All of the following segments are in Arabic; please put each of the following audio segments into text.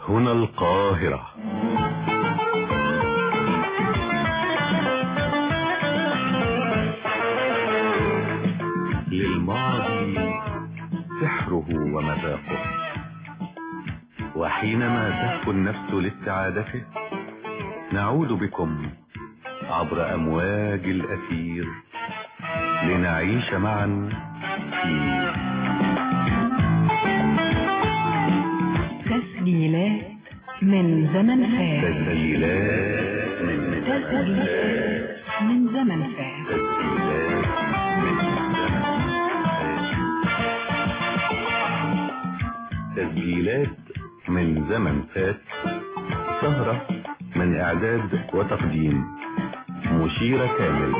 هنا القاهرة. للماضي سحره ومذاقه، وحينما تهفو النفس لاستعادته نعود بكم عبر أمواج الأثير لنعيش معا في تسجيلات من زمن فات. تسجيلات من زمن فات. تسجيلات من زمن فات. سهرة من إعداد وتقديم مشيرة كامل.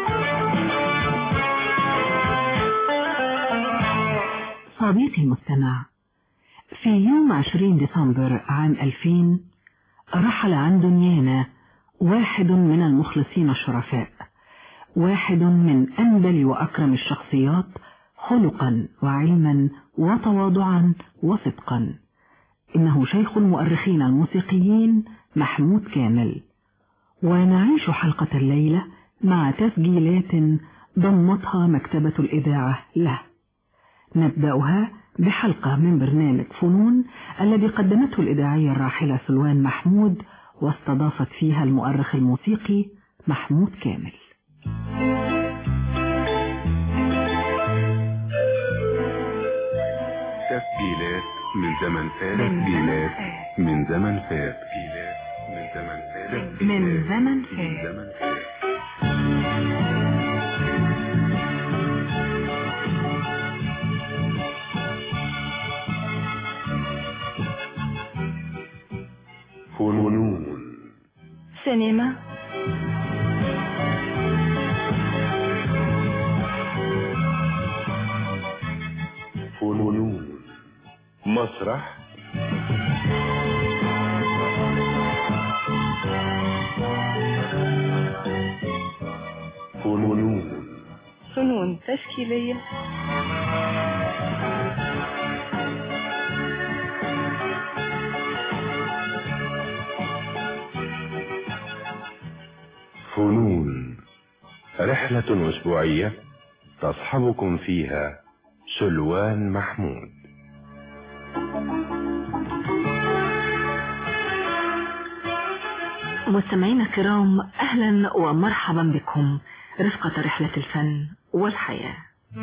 صديقي المستمع، في يوم 20 ديسمبر عام 2000 رحل عن دنيانا واحد من المخلصين الشرفاء، واحد من أنبل وأكرم الشخصيات خلقا وعلما وتواضعا وصدقا. إنه شيخ المؤرخين الموسيقيين محمود كامل. ونعيش حلقة الليلة مع تسجيلات ضمتها مكتبة الإذاعة له. نبدأها بحلقة من برنامج فنون الذي قدمته الإذاعية الراحلة سلوان محمود، واستضافت فيها المؤرخ الموسيقي محمود كامل. تسجيلات من زمن فات. تسجيلات من زمن فات. من زمن فات. فنون. سينما. فنون. مسرح. فنون. فنون تشكيلية. فنون، رحلة أسبوعية تصحبكم فيها سلوان محمود. مستمعينا الكرام، أهلا ومرحبا بكم رفقة رحلة الفن والحياة.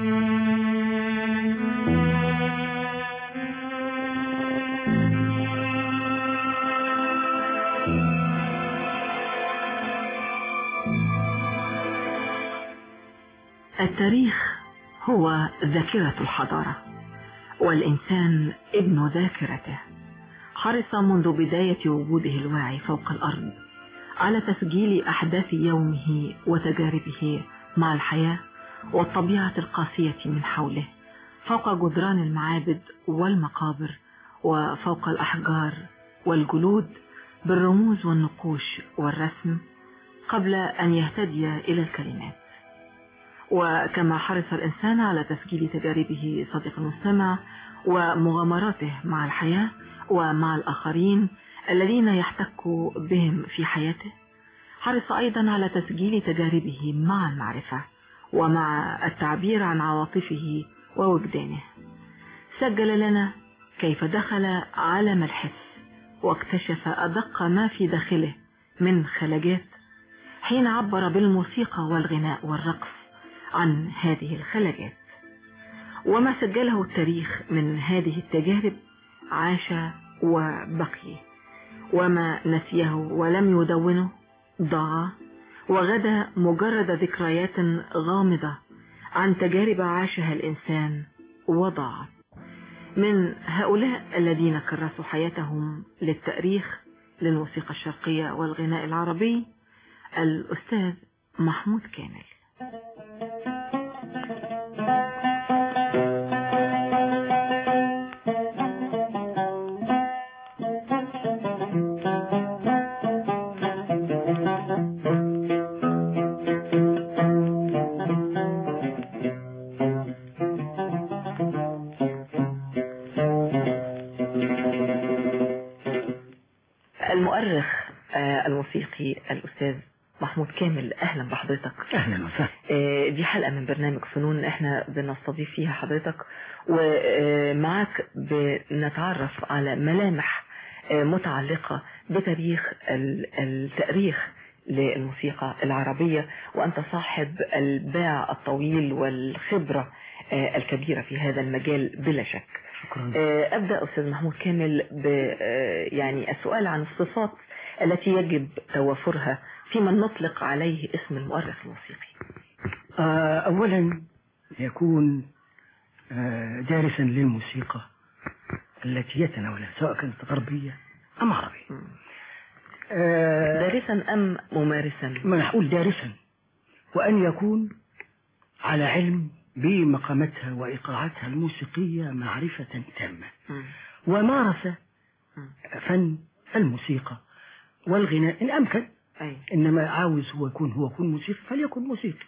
التاريخ هو ذاكرة الحضارة، والإنسان ابن ذاكرته. حرص منذ بداية وجوده الواعي فوق الأرض على تسجيل أحداث يومه وتجاربه مع الحياة والطبيعة القاسية من حوله، فوق جدران المعابد والمقابر وفوق الأحجار والجلود، بالرموز والنقوش والرسم، قبل أن يهتدي إلى الكلمات. وكما حرص الإنسان على تسجيل تجاربه صديق المستمع ومغامراته مع الحياة ومع الآخرين الذين يحتك بهم في حياته، حرص أيضا على تسجيل تجاربه مع المعرفة ومع التعبير عن عواطفه ووجدانه. سجل لنا كيف دخل عالم الحس واكتشف أدق ما في داخله من خلاجات، حين عبر بالموسيقى والغناء والرقص عن هذه الخلاجات. وما سجله التاريخ من هذه التجارب عاش وبقي، وما نسيه ولم يدونه ضاع وغدا مجرد ذكريات غامضة عن تجارب عاشها الإنسان وضاعت. من هؤلاء الذين كرسوا حياتهم للتأريخ للموسيقى الشرقية والغناء العربي الأستاذ محمود كامل. المؤرخ الموسيقي الأستاذ محمود كامل، أهلا بحضرتك. أهلا وسهلا. دي حلقة من برنامج فنون احنا بنستضيف فيها حضرتك، ومعك بنتعرف على ملامح متعلقة بتاريخ التاريخ للموسيقى العربية، وأنت صاحب الباع الطويل والخبرة الكبيرة في هذا المجال بلا شك. شكرا. أبدأ أستاذ محمود كامل يعني السؤال عن الصفات التي يجب توافرها في من نطلق عليه اسم المؤرخ الموسيقي. أولا يكون دارسا للموسيقى التي يتناولها، سواء كانت غربية أم عربية. دارسا أم ممارسا؟ ما نقول دارسا، وأن يكون على علم بمقاماتها وإيقاعاتها الموسيقية معرفة تامة، ومارس فن الموسيقى والغناء إن أمكن. إنما عاوز هو يكون موسيقي فليكن موسيقي.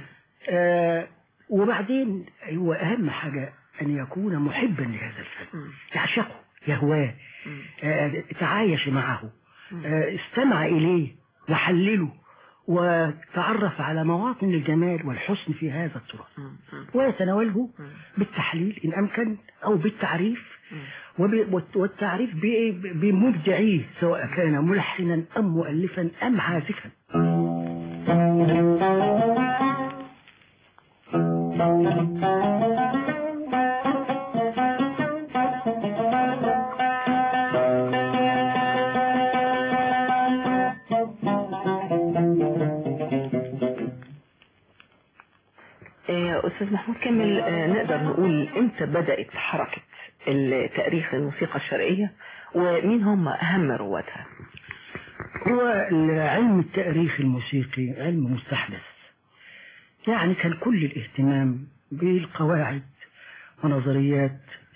وبعدين هو أهم حاجة أن يكون محبا لهذا الفن، يعشقه، يهواه، تعايش معه، استمع إليه وحلله وتعرف على مواطن الجمال والحسن في هذا التراث، ويتناوله بالتحليل إن أمكن أو بالتعريف، والتعريف بمبدعيه سواء كان ملحنا أم مؤلفا أم عازفا. أستاذ محمود كامل، نقدر نقول إمتى بدأت حركة التاريخ الموسيقى الشرقية ومين هم أهم رواتها؟ هو علم التاريخ الموسيقي علم مستحدث، يعني كان كل الاهتمام بالقواعد ونظريات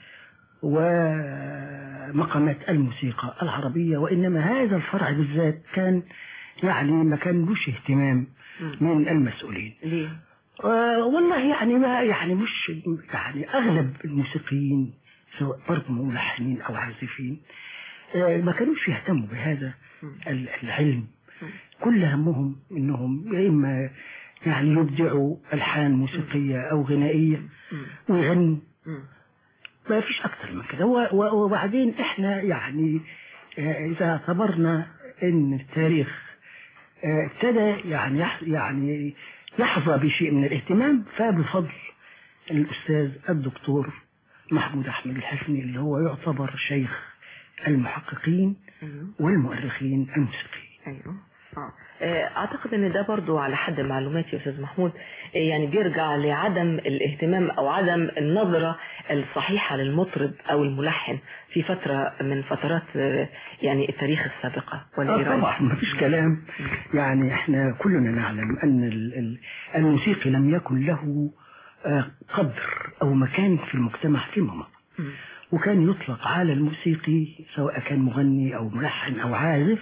ومقامات الموسيقى العربية، وإنما هذا الفرع بالذات كان يعني ما كان لوش اهتمام من المسؤولين. ليه؟ والله يعني ما يعني مش يعني أغلب الموسيقيين سواء برضه ملحنين أو عازفين ما كانوش يهتموا بهذا العلم. كل همهم إنهم يا إما يعني يبدعوا ألحان موسيقية أو غنائية ويغنوا، ما فيش أكتر من كده. وبعدين إحنا يعني إذا اعتبرنا إن التاريخ ابتدى يعني يحظى بشيء من الاهتمام فبفضل الأستاذ الدكتور محمود أحمد الحفني، اللي هو يعتبر شيخ المحققين والمؤرخين الموسيقيين. أعتقد أن ده برضو على حد معلوماتي يا أستاذ محمود يعني بيرجع لعدم الاهتمام أو عدم النظرة الصحيحة للمطرب أو الملحن في فترة من فترات يعني التاريخ السابقة، ولا إيه رأيك؟ طبعا ما فيش كلام. يعني احنا كلنا نعلم أن الموسيقي لم يكن له قدر أو مكان في المجتمع فيما مضى، وكان يطلق على الموسيقي سواء كان مغني أو ملحن أو عازف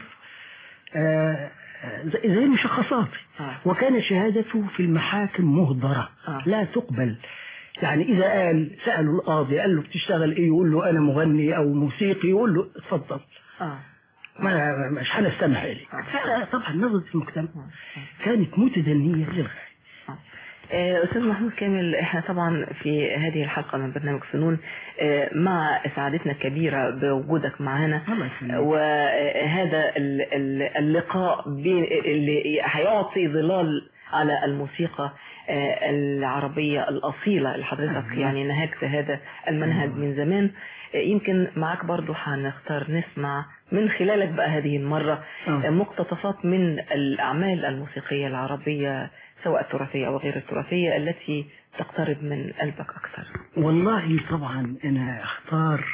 زي المشخصات، وكان شهادته في المحاكم مهدرة لا تقبل. يعني إذا سألوا القاضي قال له بتشتغل إيه، يقول له أنا مغني أو موسيقي، يقول له اتفضل ما مش هنستمع إليك. طبعا نظرة المجتمع كانت متدنية للغاية. أستاذ محمود كامل، احنا طبعا في هذه الحلقة من برنامج فنون مع سعادتنا الكبيرة بوجودك معنا، وهذا اللقاء اللي هيعطي ظلال على الموسيقى العربية الأصيلة اللي حضرتك يعني نهجت هذا المنهج من زمان. يمكن معك برضو هنختار نسمع من خلالك بقى هذه المرة مقتطفات من الأعمال الموسيقية العربية سواء التراثية أو غير التراثية التي تقترب من قلبك أكثر. والله طبعا أنا أختار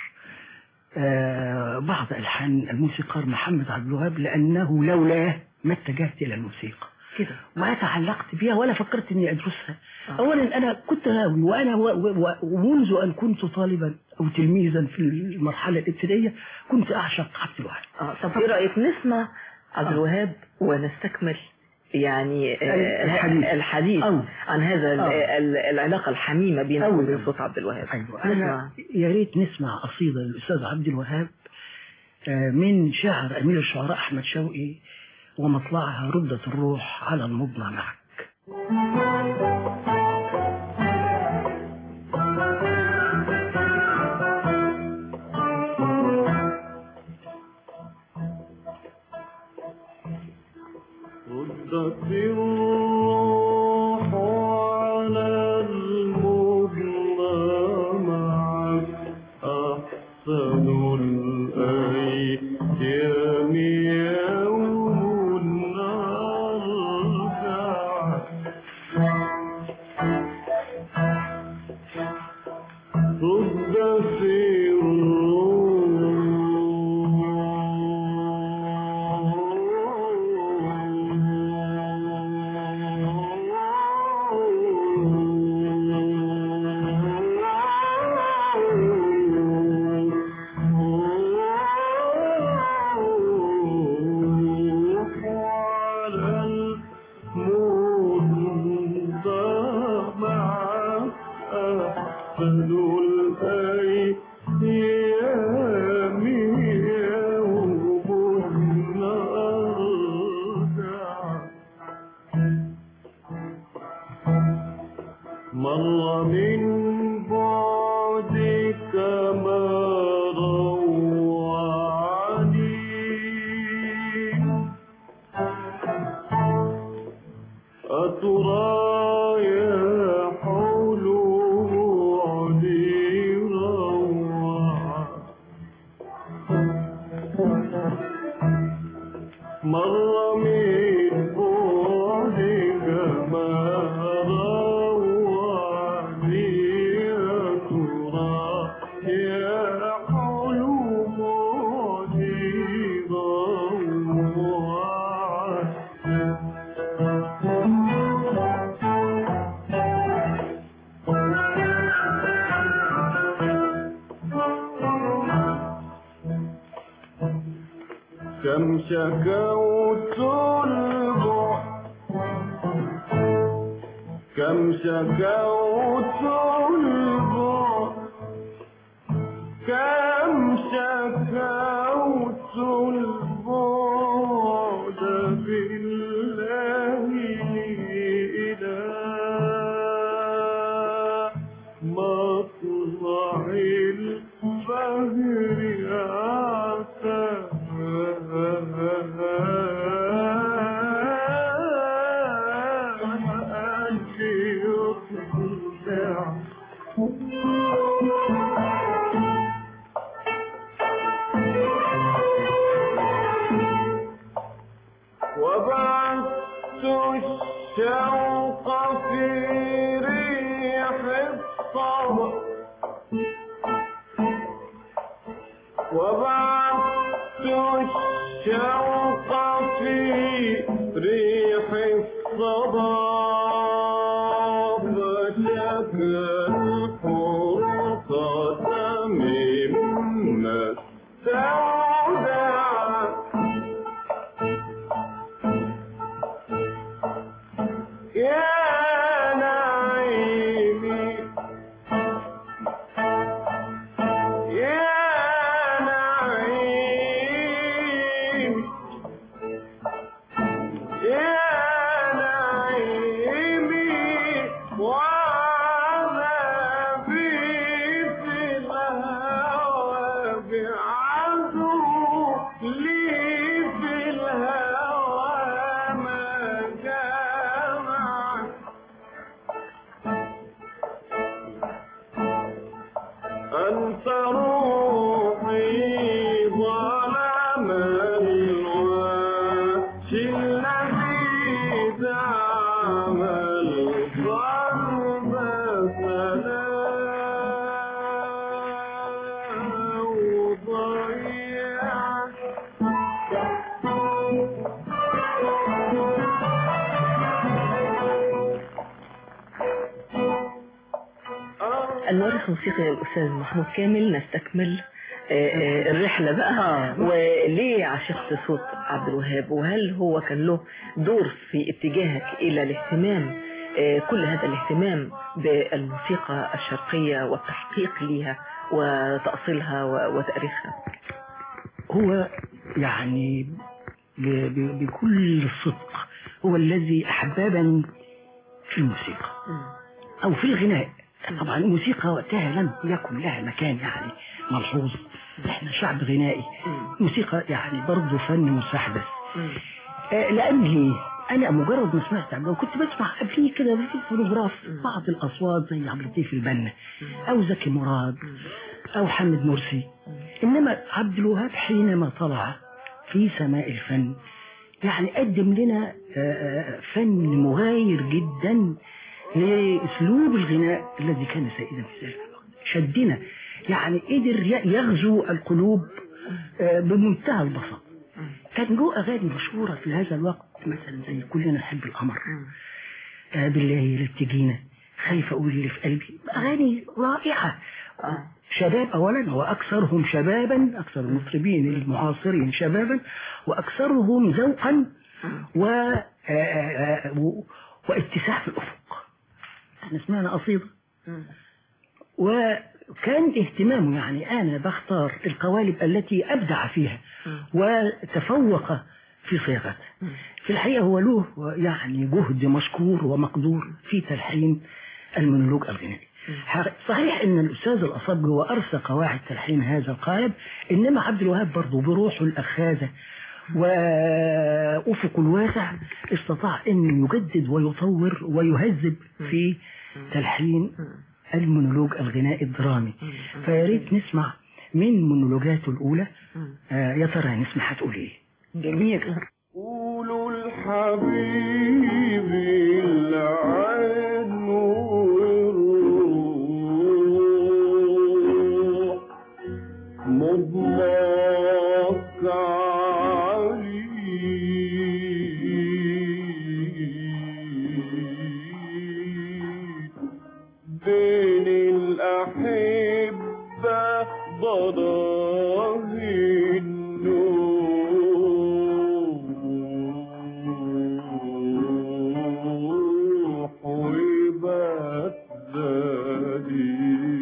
بعض ألحان الموسيقار محمد عبد الوهاب، لأنه لولاه ما اتجهت إلى الموسيقى كده ولا تعلقت بها ولا فكرت إني أدرسها. أولا أنا كنت غاوي، وأنا ومنذ أن كنت طالبا أو تلميذا في المرحلة الابتدائية كنت أعشق عبد الوهاب. طب إيه رأيك نسمع عبد الوهاب ونستكمل يعني الحديث عن هذا العلاقة الحميمة بينه وبين صوت عبد الوهاب؟ أيوة. أنا يا ريت نسمع قصيدة للأستاذ عبد الوهاب من شعر أمير الشعراء أحمد شوقي: ومطلعها ردت الروح على المضنى معك. ردت الروح على المضنى معك أحسن الأيام يوم أرجعك. ردت مر من بعدك ما روعني أترى يا حلو علي روعا. مر من بعدك ما كم شكوت البعد كم شكوت البعد كم شكوت البعد بالله إلى مطلع الفجر عسى وبعثت الشوق في ريح الصبر وبعثت الشوق في ريح الصبا فشكى الفرقة مما استودع. يا نعيمي يا نعيمي يا نعيمي وعذابي في الهوى بعدو لي في الهوى ما جمع. أنت روحي ظلم الوحش الذي دعم القلب فلا وضيعك. المؤرخ الموسيقي الأستاذ محمود كامل، نستكمل الرحلة بقى. وليه عشقت صوت عبد الوهاب، وهل هو كان له دور في اتجاهك إلى الاهتمام، كل هذا الاهتمام بالموسيقى الشرقية والتحقيق لها وتأصيلها وتأريخها؟ هو يعني بكل الصدق هو الذي أحببني في الموسيقى أو في الغناء. طبعا الموسيقى وقتها لم يكن لها مكان يعني ملحوظ، احنا شعب غنائي. الموسيقى يعني برضه فن مستحدث. لأني أنا مجرد ما سمعت عبد كنت بسمع قبليه كده في الفونوغراف بعض الأصوات زي عبد اللطيف البنا أو زكي مراد أو حمد مرسي، إنما عبد الوهاب حينما طلع في سماء الفن يعني قدم لنا فن مغاير جدا لأسلوب الغناء الذي كان سائدا في ذلك الوقت. شدنا يعني قدر يغزو القلوب بمنتهى البساطة. كان له أغاني مشهورة في هذا الوقت مثلا زي كلنا نحب القمر، بالله لا تجينا، خايف أقول اللي في قلبي، أغاني رائعة. شباب أولا، وأكثرهم شبابا، أكثر المطربين المعاصرين شبابا وأكثرهم ذوقا واتساع في الأفق. احنا سمعنا قصيدة وكان اهتمامه يعني أنا بختار القوالب التي أبدع فيها وتفوق في صيغتها. في الحقيقة هو له يعني جهد مشكور ومقدور في تلحين المونولوج الغنائي. صحيح ان الاستاذ الاصابجي هو ارسى قواعد تلحين هذا القالب، انما عبد الوهاب برضه بروحه الاخاذه وافقه الواسع استطاع ان يجدد ويطور ويهذب في تلحين المونولوج الغنائي الدرامي. فياريت نسمع من مونولوجاته الاولى. يا ترى نسمع هتقول ايه؟ جميل. قولوا الحبيب العين والروح مضمك عليه بين الأحبة ضراهي النوح وبدادي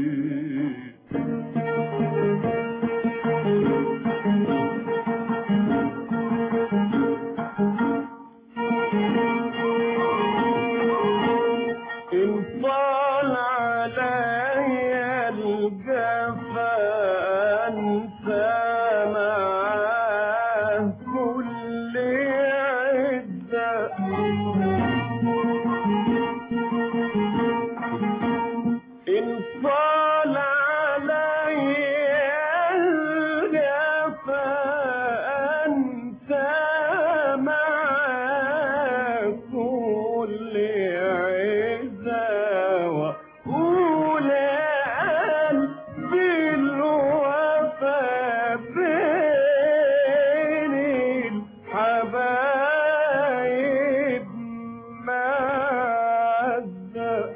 إن طال علي الجفا أنسى معاه كل عدة إن طال علي الجفا أنسى معاه كل عدة وأولى بالوفا بين الحبايب مادة.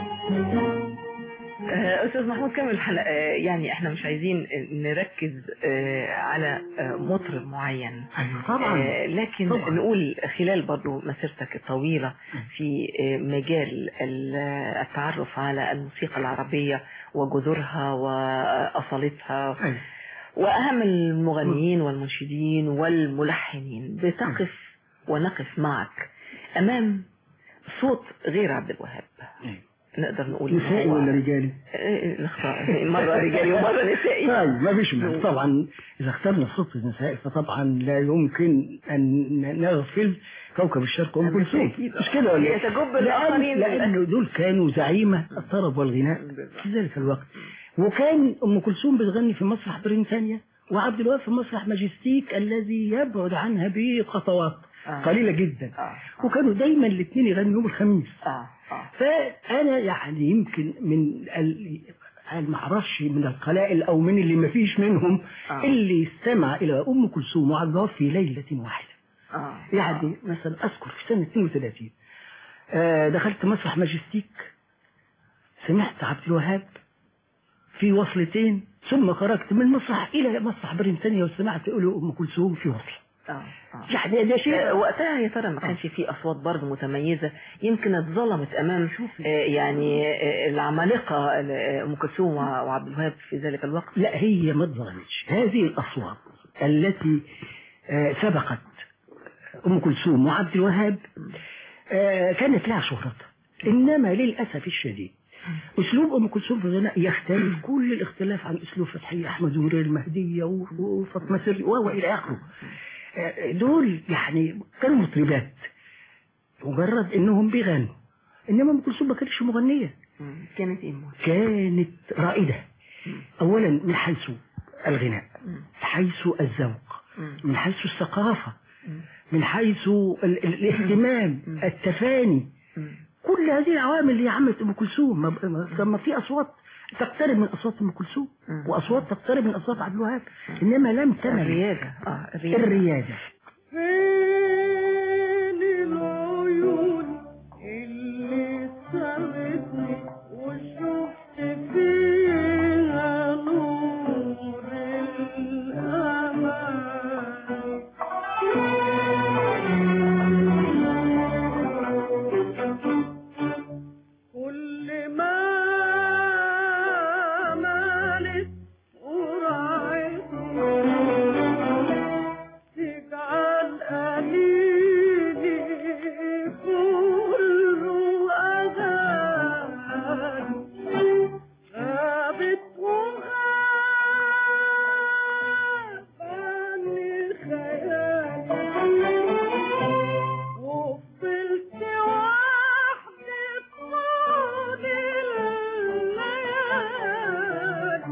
أستاذ محمود كامل الحلقة يعني احنا مش عايزين نركز على مطرب معين. أيوة طبعا. لكن طبعا. نقول خلال برضو مسيرتك الطويلة في مجال التعرف على الموسيقى العربية وجذورها وأصالتها أيوة. وأهم المغنيين والمنشدين والملحنين، بتقف ونقف معك أمام صوت غير عبد الوهاب. أيوة. نقدر نقول نسائي ولا رجالي؟ نختار مرة رجالي ومرة نسائي. طيب ما فيش مانع. طبعا إذا اخترنا صوت النسائي فطبعا لا يمكن أن نغفل كوكب الشرق أم كلثوم، مش كده ولا إيه؟ يتجب الآخرين لأنه دول كانوا زعيمة الطرب والغناء في ذلك الوقت. وكان أم كلثوم بتغني في مسرح بريطانيا وعبد الوهاب في مسرح ماجستيك الذي يبعد عنها بخطوات قليلة جدا. وكانوا دايما الاثنين يغنوا يوم الخميس. فأنا يعني يمكن من المعرفش من القلائل أو من اللي ما فيش منهم اللي استمع إلى أم كلثوم وعبد الوهاب في ليلة واحدة. يعني مثلا أذكر في سنة 32 دخلت مسرح ماجستيك، سمعت عبد الوهاب في وصلتين، ثم خرجت من مسرح إلى مسرح بريطانيا وسمعت له أم كلثوم في وصلة. يعني ده شيء وقتها يا ترى ما كانش فيه أصوات برضه متميزة يمكن اتظلمت أمام يعني العمالقة أم كلثوم وعبد الوهاب في ذلك الوقت؟ لا هي ما اتظلمتش. هذه الأصوات التي سبقت أم كلثوم وعبد الوهاب كانت لها شهرتها، إنما للأسف الشديد أسلوب أم كلثوم في الغناء يختلف كل الاختلاف عن أسلوب فتحية أحمد زهير المهدية وفاطمة سري وإلى آخره. دول يعني كانوا مطربات مجرد إنهم بيغنوا، إنما أم كلثوم ما كانتش مغنية. كانت إيه؟ كانت رائدة أولا من حيث الغناء، من حيث الذوق، من حيث الثقافة، من حيث الاهتمام، التفاني، كل هذه العوامل اللي عملت أم كلثوم. ما في أصوات تقترب من أصوات أم كلثوم وأصوات تقترب من أصوات عبد الوهاب، إنما لم تمل الريادة. فين العيون اللي سابتني وشفت فيها نور الأمان؟ كل ما مالت ورعتني تجعل قليلي كله أغاني، غابت وغاب عني خيالي وفضلت وحدي طول الليالي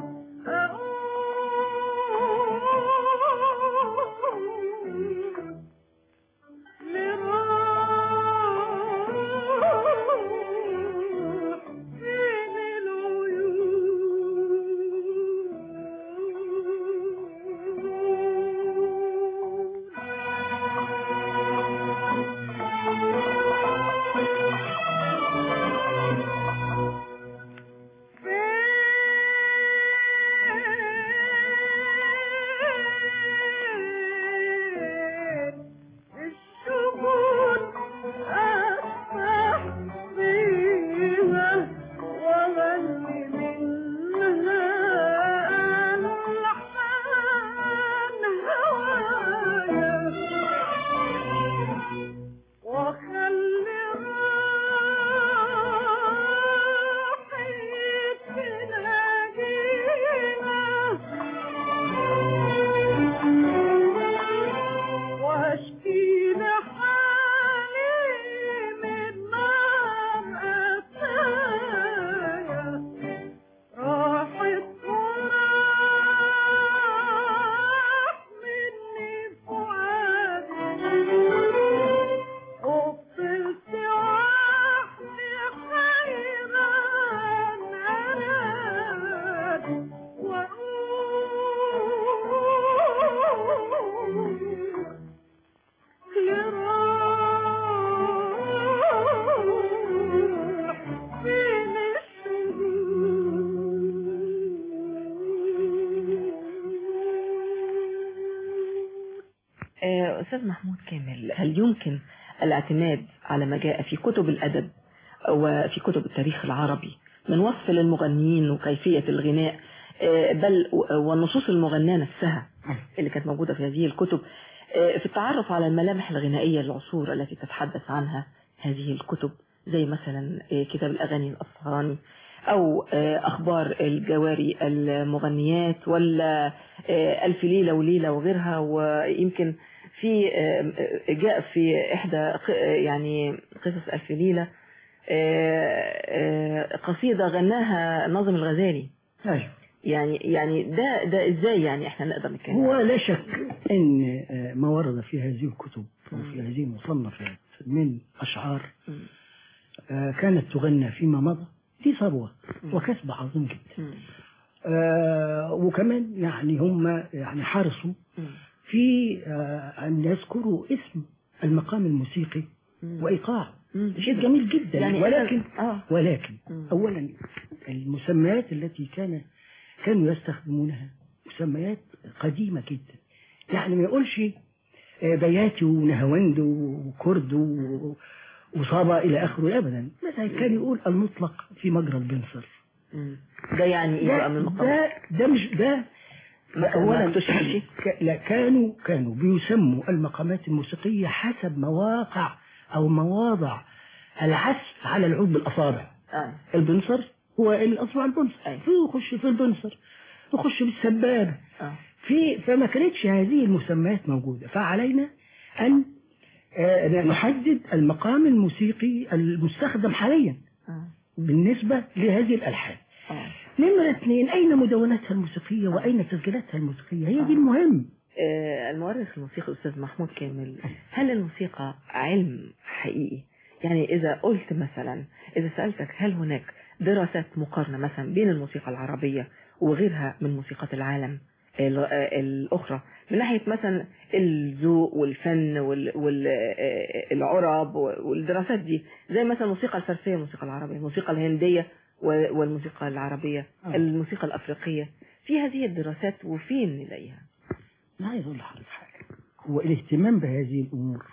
أستاذ محمود كامل، هل يمكن الاعتماد على ما جاء في كتب الأدب وفي كتب التاريخ العربي من وصف للمغنيين وكيفية الغناء، بل والنصوص المغناة نفسها اللي كانت موجودة في هذه الكتب، في التعرف على الملامح الغنائية للعصور التي تتحدث عنها هذه الكتب، زي مثلا كتاب الأغاني الأصفهاني أو أخبار الجواري المغنيات، ولا ألف ليلة وليلة وغيرها؟ ويمكن في جاء في إحدى يعني قصص ألف ليلة قصيدة غناها ناظم الغزالي. يعني ده إزاي يعني إحنا نقدر نتكلم؟ هو لا شك أن ما ورد في هذه الكتب وفي هذه المصنفات من أشعار كانت تغنى فيما مضى دي ثروة وكسب عظيم جدا. وكمان يعني هم يعني حرصوا في أن يذكروا اسم المقام الموسيقي وإيقاعه، شيء جميل جدا يعني. ولكن أولا المسميات التي كانوا يستخدمونها مسميات قديمة جدا، يعني ما يقولش بياتي ونهاوند وكرد وصابة إلى آخره أبدا. مثلا كان يقول المطلق في مجرى البنصر. ده يعني إيه بقى من المقام؟ ده مش ده أولا لا، كانوا بيسموا المقامات الموسيقية حسب مواقع أو مواضع العزف على العود بالأصابع. البنصر هو الأصبع البنصر، يخش في البنصر، يخش بالسبابة. فما كانتش هذه المسميات موجودة، فعلينا أن نحدد المقام الموسيقي المستخدم حاليا بالنسبة لهذه الألحان. نمرة 2، أين مدوناتها الموسيقية وأين تسجيلاتها الموسيقية؟ هي دي المهم. المؤرخ الموسيقي الأستاذ محمود كامل، هل الموسيقى علم حقيقي؟ يعني إذا قلت مثلا، إذا سألتك هل هناك دراسات مقارنة مثلا بين الموسيقى العربية وغيرها من موسيقات العالم الأخرى من ناحية مثلا الذوق والفن والعرب والدراسات دي، زي مثلا الموسيقى الفارسية والموسيقى العربية، الموسيقى الهندية والموسيقى العربية، الموسيقى الأفريقية، في هذه الدراسات وفين نلاقيها؟ أنا عايز أقول لحضرتك حاجة، هو الاهتمام بهذه الأمور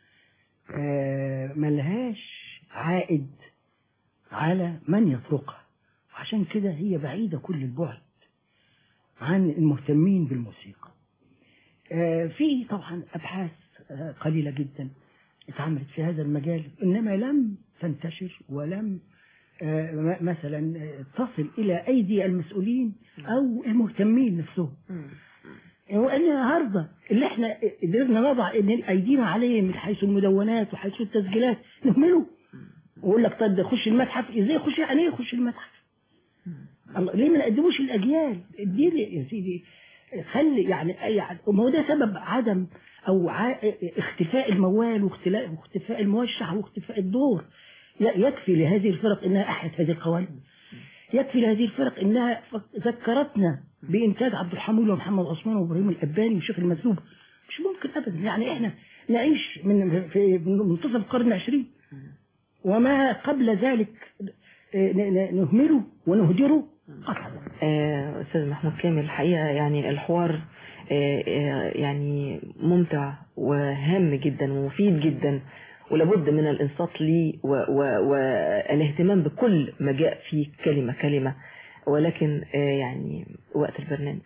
ملهاش عائد على من يطرقها، وعشان كده هي بعيدة كل البعد عن المهتمين بالموسيقى. في طبعا أبحاث قليلة جدا اتعملت في هذا المجال، إنما لم تنتشر ولم مثلا تصل إلى أيدي المسؤولين أو المهتمين نفسهم. وأن النهاردة اللي احنا قدرنا نضع إن أيدينا عليه من حيث المدونات وحيث التسجيلات نهمله، ويقول لك طب خش المتحف، ازاي يخش؟ يعني ايه يخش المتحف؟ الله، ليه ما نقدموش الاجيال؟ اديني يا سيدي، خلي يعني ما هو ده سبب عدم او اختفاء الموال واختفاء الموشح واختفاء الدور. يكفي لهذه الفرق انها احيت هذه القوالب، يكفي لهذه الفرق انها ذكرتنا بانتاج عبد الحميد ومحمد عثمان وابراهيم الاباني وشيخ المسلوب. مش ممكن ابدا يعني احنا نعيش في منتصف القرن العشرين وما قبل ذلك نهمله ونهدره قطعا. أستاذ محمود كامل، الحقيقة يعني الحوار يعني ممتع وهام جدا ومفيد جدا، ولابد من الانصات ليه والاهتمام بكل ما جاء فيه كلمة كلمة، ولكن يعني وقت البرنامج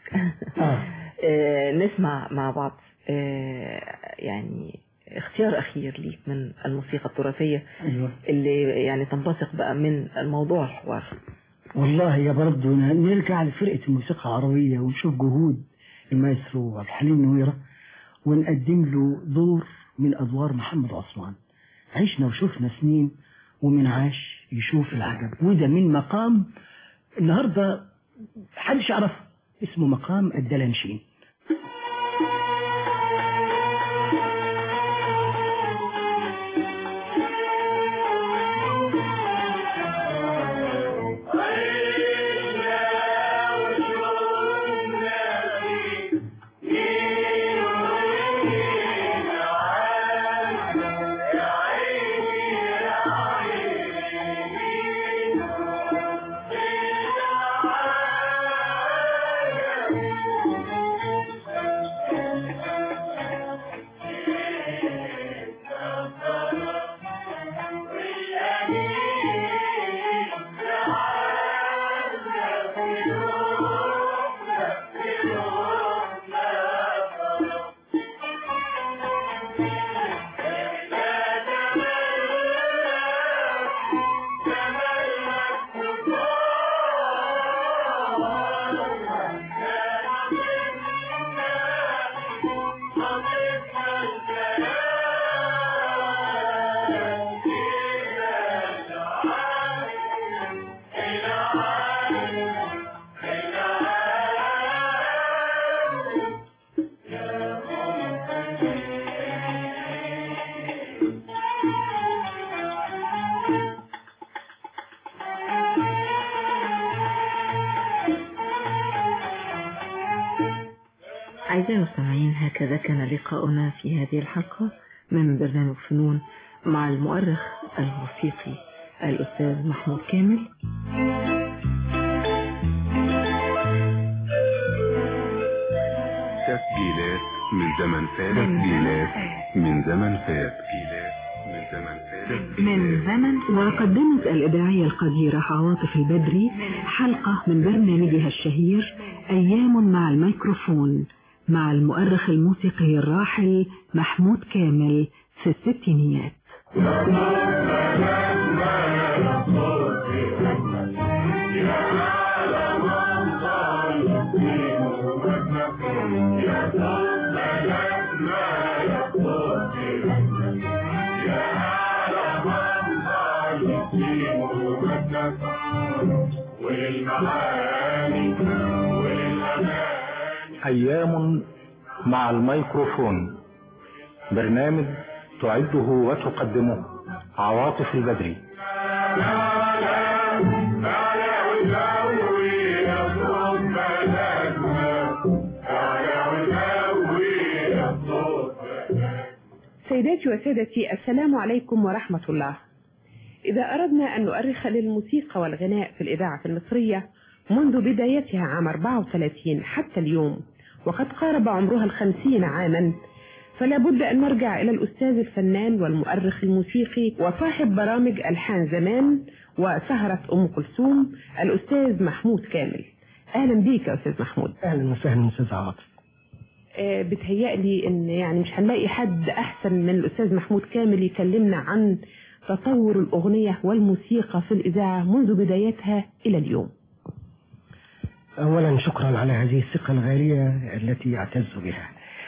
نسمع مع بعض يعني اختيار أخير ليك من الموسيقى التراثية اللي يعني تنبثق بقى من الموضوع الحوار. والله يا برضو نرجع لفرقة الموسيقى العربية ونشوف جهود المايسترو عبد الحليم نويرة ونقدم له دور من أدوار محمد عثمان. عشنا وشوفنا سنين، ومن عاش يشوف العجب، وده من مقام النهاردة حدش يعرفه، اسمه مقام الدلنشين. أعزائي المستمعين، هكذا كان لقاؤنا في هذه الحلقة من برنامج فنون مع المؤرخ الموسيقي الأستاذ محمود كامل. تسجيلات من زمن فات، تسجيلات من زمن فات، تسجيلات من من زمن. وقدمت الإذاعية القديرة عواطف البدري حلقة من برنامجها الشهير أيام مع الميكروفون مع المؤرخ الموسيقي الراحل محمود كامل في الستينيات. أيام مع الميكروفون، برنامج تعده وتقدمه عواطف البدري. سيداتي وسادتي، السلام عليكم ورحمة الله. إذا أردنا أن نؤرخ للموسيقى والغناء في الإذاعة المصرية منذ بدايتها عام 34 حتى اليوم، وقد قارب عمرها 50 عاما، فلا بد أن نرجع إلى الأستاذ الفنان والمؤرخ الموسيقي وصاحب برامج ألحان زمان وسهرة أم كلثوم، الأستاذ محمود كامل. أهلا بيك يا أستاذ محمود. أهلا وسهلا أستاذ عواطف. بتهيألي إن يعني مش هنلاقي حد أحسن من الأستاذ محمود كامل يكلمنا عن تطور الأغنية والموسيقى في الإذاعة منذ بدايتها إلى اليوم. أولا شكرا على هذه الثقة الغالية التي أعتز بها.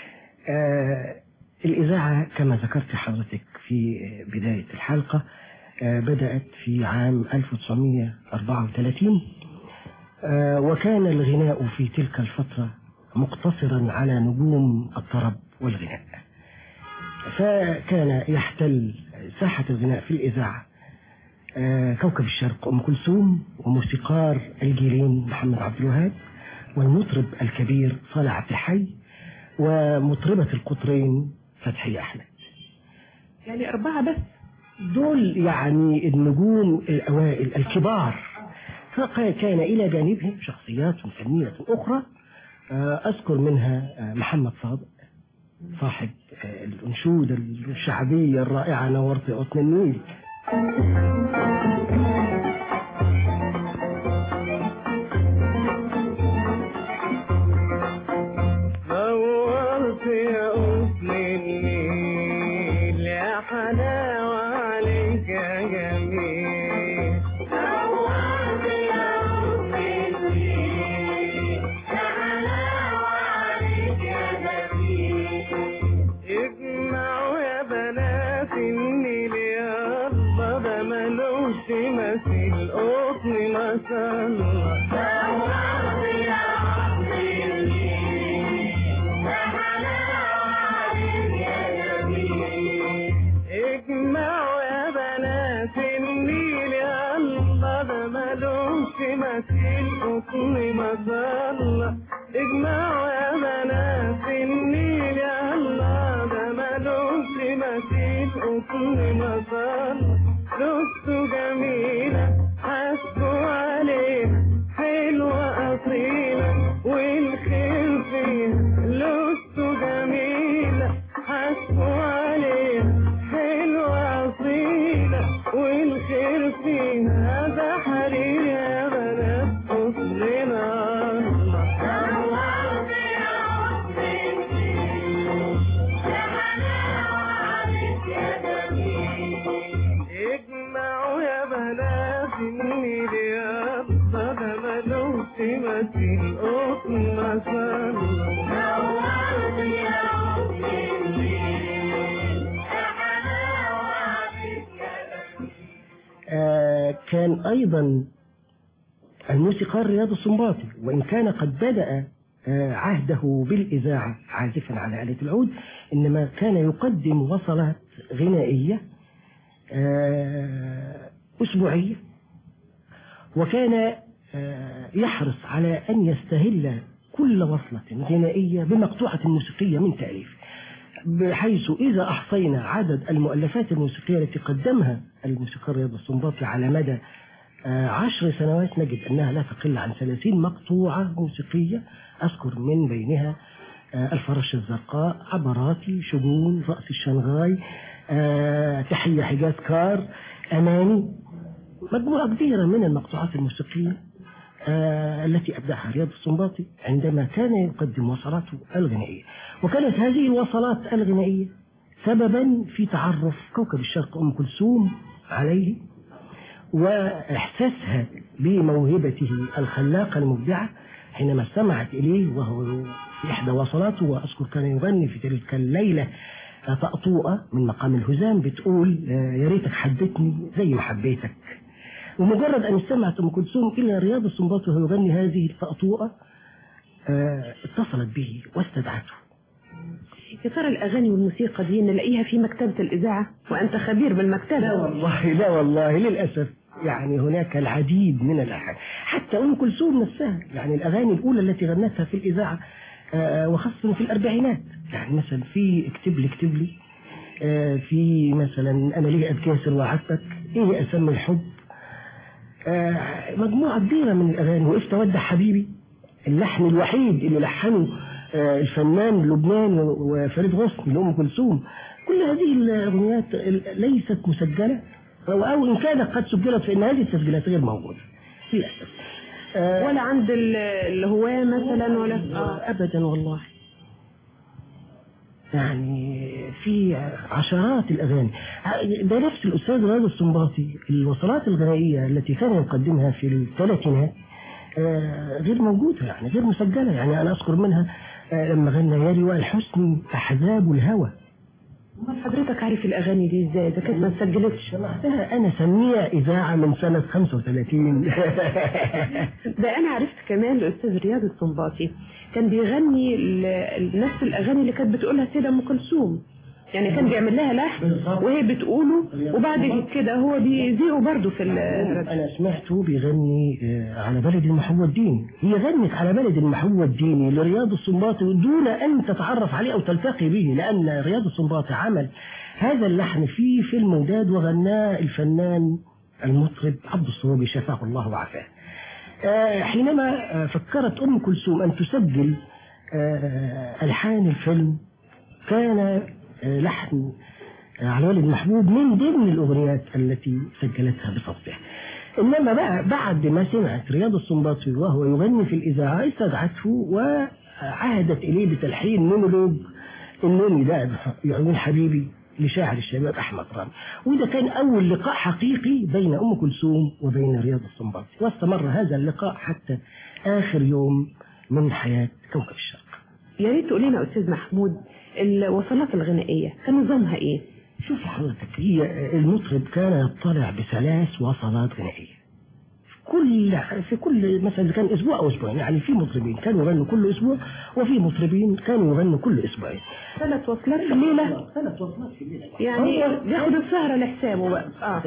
الإذاعة كما ذكرت حضرتك في بداية الحلقة بدأت في عام 1934، وكان الغناء في تلك الفترة مقتصرا على نجوم الطرب والغناء، فكان يحتل ساحة الغناء في الإذاعة كوكب الشرق أم كلثوم، وموسيقار الجيلين محمد عبد الوهاب، والمطرب الكبير صالح عبد الحي، ومطربة القطرين فتحية أحمد. يعني 4 بس، دول يعني النجوم الأوائل الكبار. فكان إلى جانبهم شخصيات فنية أخرى، أذكر منها محمد صادق صاحب الأنشودة الشعبية الرائعة نورت غصن النيل. نورت يا غصن النيل يا حلاوة عليك يا جميل. نورت يا غصن النيل يا حلاوة عليك يا جميل. اجمعوا يا بنات النيل يا الله، ده ملوش مثيل قطن ما شاء الله. نورت يا غصن النيل يا حلاوة عليك يا جميل. اجمعوا يا بنات النيل يا الله، ده ملوش مثيل قطن ما شاء الله. اجمعوا يا بنات النيل يا الله، ده ملوش مثيل قطن ما شاء الله. لبسه جميلة حسبوا عليها حلوة أصيلة والخير فيها. لبسه جميلة حسبوا عليها حلوة أصيلة والخير فيها. ده حرير يا بنات أصلنا الله. نورت يا غصن النيل يا حلاوة عليك يا جميل. اجمعوا يا بنات النيل يا الله، ده ملوش مثيل قطن ما شاء الله. نورت يا غصن النيل يا حلاوة عليك يا جميل. كان أيضا الموسيقار رياض السنباطي، وإن كان قد بدأ عهده بالإذاعة عازفا على آلة العود، إنما كان يقدم وصلات غنائية أسبوعية، وكان يحرص على أن يستهل كل وصلة غنائية بمقطوعة موسيقية من تأليف، بحيث إذا أحصينا عدد المؤلفات الموسيقية التي قدمها الموسيقار رياض السنباطي على مدى 10 سنوات نجد أنها لا تقل عن 30 مقطوعة موسيقية. أذكر من بينها الفراشة الزرقاء، عبراتي، شجون، رأس الشنغاي، تحية حجاز كار، أماني، مجموعة كبيرة من المقطوعات الموسيقية التي أبدعها رياض السنباطي عندما كان يقدم وصلاته الغنائية. وكانت هذه الوصلات الغنائية سببا في تعرف كوكب الشرق أم كلثوم عليه، وإحساسها بموهبته الخلاقة المبدعة حينما استمعت إليه وهو في إحدى وصلاته. وأذكر كان يغني في تلك الليلة طقطوقة من مقام الهزام بتقول يا ريتك حبيتني زي ما حبيتك. ومجرد أن استمعت أم كلثوم إلى رياض السنباطي وهو يغني هذه الطقطوقة اتصلت به واستدعته. يا ترى الأغاني والموسيقى دي نلاقيها في مكتبة الإذاعة وأنت خبير بالمكتبة؟ لا والله للأسف، يعني هناك العديد من الأغاني، حتى أم كلثوم نفسها، يعني الأغاني الأولى التي غنتها في الإذاعة وخاصة في الأربعينات، يعني مثلا في اكتب لي، في مثلا أنا ليه أتكاسر وعدتك، إيه أسمي الحب، مجموعة كبيرة من الأغاني. وإيش تودع حبيبي، اللحن الوحيد اللي لحنه الفنان لبنان وفريد غصن لأم كلثوم. كل هذه الأغنيات ليست مسجلة، أو إن كانت قد سجلت فإن هذه التسجيلات غير موجودة للأسف. ولا عند الهواة مثلا ولا أبدا والله. يعني في عشرات الأغاني. ده نفس الأستاذ رياض السنباطي الوصلات الغنائية التي كان يقدمها في الثلاثينات غير موجودة، يعني غير مسجلة. يعني أنا أذكر منها لما غنى يا لواء الحسن أحزاب الهوى. ما حضرتك عارف الأغاني دي إزاي إذا كانت ما سجلتش؟ أنا سميها إذاعة من سنة 35. ده أنا عرفت كمان الأستاذ رياض السنباطي كان بيغني نفس الأغاني اللي كانت بتقولها سيدة أم كلثوم، يعني كان بيعمل لها لحن وهي بتقوله وبعد كده هو بيذيعه برضه في أنا سمعته بيغني على بلد المحو الديني. هي غنت على بلد المحو الديني لرياض السنباطي دون أن تتعرف عليه أو تلتقي به، لأن رياض السنباطي عمل هذا اللحن في فيلم وداد وغناه الفنان المطرب عبد الصروبي شفاه الله وعافاه. حينما فكرت أم كلثوم أن تسجل ألحان الفيلم كان لحن على والد محبوب من ضمن الأغنيات التي سجلتها بصوته. إنما بقى بعد ما سمعت رياض السنباطي وهو يغني في الإذاعة استدعته وعهدت إليه بتلحين مونولوج النومي ده يعيون حبيبي لشاعر الشباب أحمد رامي. وده كان أول لقاء حقيقي بين أم كلثوم وبين رياض السنباطي، واستمر هذا اللقاء حتى آخر يوم من حياة كوكب الشرق. يا ريت تقول لنا أستاذ محمود الوصلات الغنائية كان نظامها إيه؟ شوف حضرتك، هي المطرب كان يطلع بثلاث وصلات غنائية في كل مثلا كان أسبوع أو أسبوعين. يعني في مطربين كانوا يغنوا كل أسبوع وفي مطربين كانوا يغنوا كل أسبوعين. 3 وصلات في الليلة. 3 وصلات في الليلة، يعني بياخد السهرة لحسابه بقى.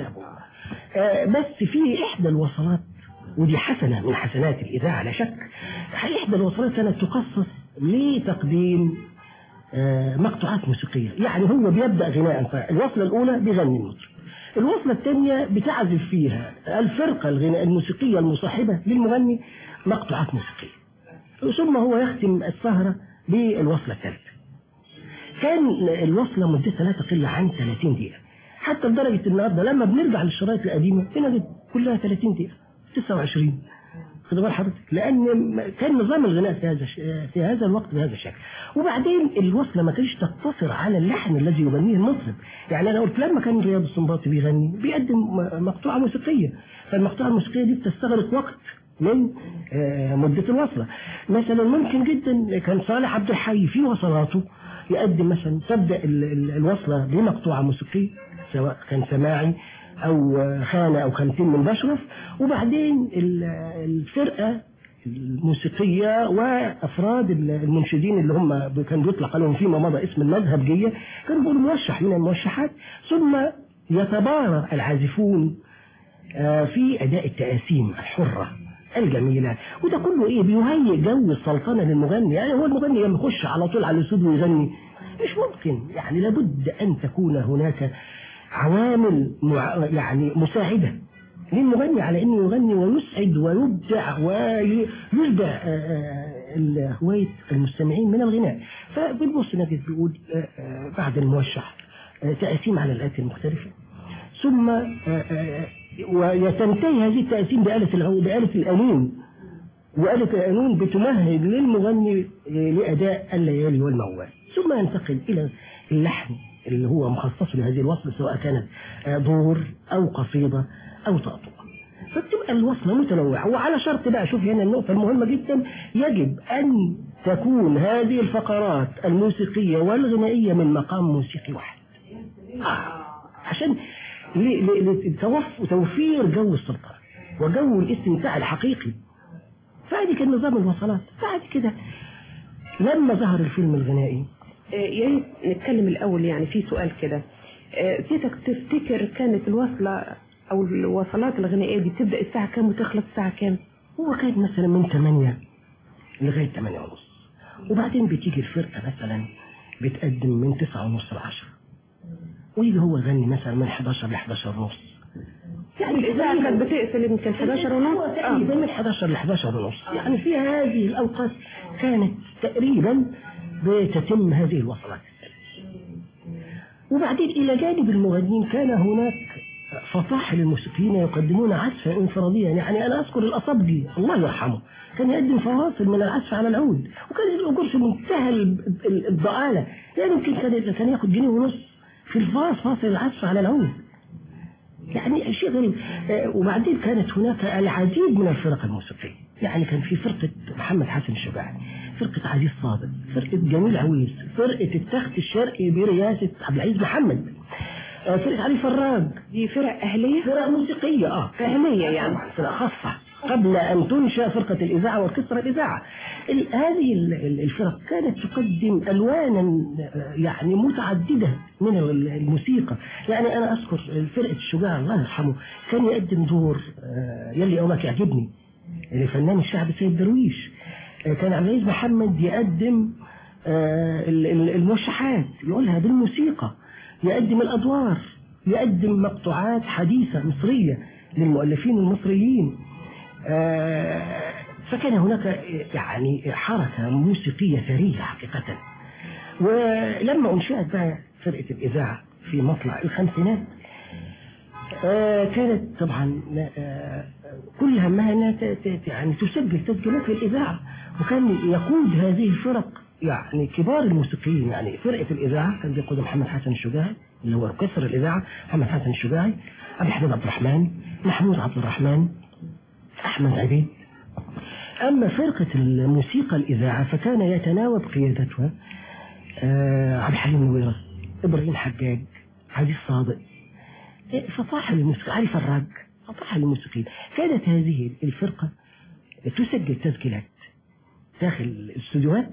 بس في إحدى الوصلات ودي حسنة من حسنات الإذاعة لا شك، إحدى الوصلات كانت تخصص لتقديم مقطوعات موسيقية. يعني هو بيبدأ غناء، الوصلة الأولى بيغني المطرب، الوصلة الثانية بتعزف فيها الفرقة الموسيقية المصاحبة للمغني مقطوعات موسيقية، ثم هو يختم السهرة بالوصلة الثالثة. كان الوصلة مدتها لا تقل عن 30 دقيقة، حتى لدرجة النهارده لما بنرجع للشرايط القديمة بنجد كلها 30 دقيقة 29. خد بال حضرتك، لأن كان نظام الغناء في هذا الوقت بهذا الشكل. وبعدين الوصلة ما كانش تقتصر على اللحن الذي يغنيه المطرب. يعني أنا قلت لما كان رياض السنباطي بيغني بيقدم مقطوعة موسيقية، فالمقطوعة الموسيقية دي بتستغرق وقت من مدة الوصلة. مثلا ممكن جدا كان صالح عبد الحي في وصلاته يقدم مثلا تبدأ الوصلة بمقطوعة موسيقية سواء كان سماعي أو خانة أو خانتين من بشرف، وبعدين الفرقة الموسيقية وأفراد المنشدين اللي هم كان بيطلق لهم فيما مضى اسم المذهبجية كانوا بيقولوا موشح من الموشحات، ثم يتبارى العازفون في أداء التقاسيم الحرة الجميلة. وده كله بيهيئ جو السلطنة للمغني. يعني هو المغني لما يخش على طول على الأسود ويغني مش ممكن، يعني لابد أن تكون هناك عوامل يعني مساعدة للمغني على انه يغني ويسعد ويبدع ويشبع هواية المستمعين من الغناء. فبنبص نجد بيقول بعد الموشح تقسيم على الآلات المختلفة، ثم وتنتهي هذه التقسيم بآلة القانون، وآلة القانون بتمهد للمغني لأداء الليالي والموال، ثم ينتقل إلى اللحن اللي هو مخصص لهذه الوصلة، سواء كانت دور أو قصيدة أو تقطوع. فتبقى الوصلة متنوعة، وعلى شرط بقى، شوف هنا النقطة المهمة جدا، يجب أن تكون هذه الفقرات الموسيقية والغنائية من مقام موسيقي واحد، عشان توفير جو السلطنة وجو الاستمتاع الحقيقي. فهذه كان نظام الوصلات. بعد كده لما ظهر الفيلم الغنائي، يا ريت نتكلم الأول، يعني في سؤال كده، سيادتك تفتكر كانت الوصلة أو الوصلات الغنائية دي بتبدأ الساعة كام وتخلص الساعة كام؟ هو كانت مثلا من 8 لغاية 8:30، وبعدين بتيجي الفرقة مثلا بتقدم من 9:30 ل10، ويجي هو يغني مثلا من 11 ل 11:30. يعني الإذاعة كانت بتقفل يمكن 11:30 تقريبا، من 11 ل 11:30. يعني في هذه الأوقات كانت تقريبا بتتم هذه الوصلات. وبعدين إلى جانب المغنين كان هناك فطاحل الموسيقيين يقدمون عزفا انفراديا. يعني أنا أذكر الأصبجي الله يرحمه كان يقدم فواصل من العزف على العود، وكان الأجور في منتهى الضآلة، يعني يمكن كان ياخد 1.5 جنيه في فاصل العزف على العود، يعني شيء غريب. وبعدين كانت هناك العديد من الفرق الموسيقية. يعني كان في فرقة محمد حسن الشجاعي، فرقة عزيز صادق، فرقة جميل عويس، فرقة التخت الشرقي برئاسة عبد العزيز محمد، فرقة علي فراج. دي فرق أهلية؟ فرق موسيقية أهلية، يعني فرق خاصة قبل أن تنشأ فرقة الإذاعة وكسر الإذاعة. هذه الفرق كانت تقدم ألوانا يعني متعددة من الموسيقى. يعني أنا أذكر فرقة الشجاع الله يرحمه كان يقدم دور يلي أومك يعجبني لفنان الشعب سيد درويش. كان عبد العزيز محمد يقدم الموشحات، يقولها بالموسيقى، يقدم الأدوار، يقدم مقطوعات حديثة مصرية للمؤلفين المصريين. فكان هناك يعني حركة موسيقية ثرية حقيقة. ولما أنشأت بقى فرقة الإذاعة في مطلع الخمسينات، كانت طبعا كل همها أنها يعني تسجل تسجيلات للإذاعة، وكان يقود هذه الفرق يعني كبار الموسيقيين. يعني فرقة الإذاعة كان بيقود محمد حسن الشجاعي اللي هو كسر الإذاعة، محمد حسن الشجاعي، عبد الحميد عبد الرحمن، محمود عبد الرحمن، أحمد عبيد. أما فرقة الموسيقى الإذاعة فكان يتناوب قيادتها عبد الحليم نويرة، إبراهيم حجاج، عزيز صادق، فطاحل الموسيقى، علي فراج، فطاحل الموسيقيين. كانت هذه الفرقة تسجل تسجيلات داخل الاستوديوهات،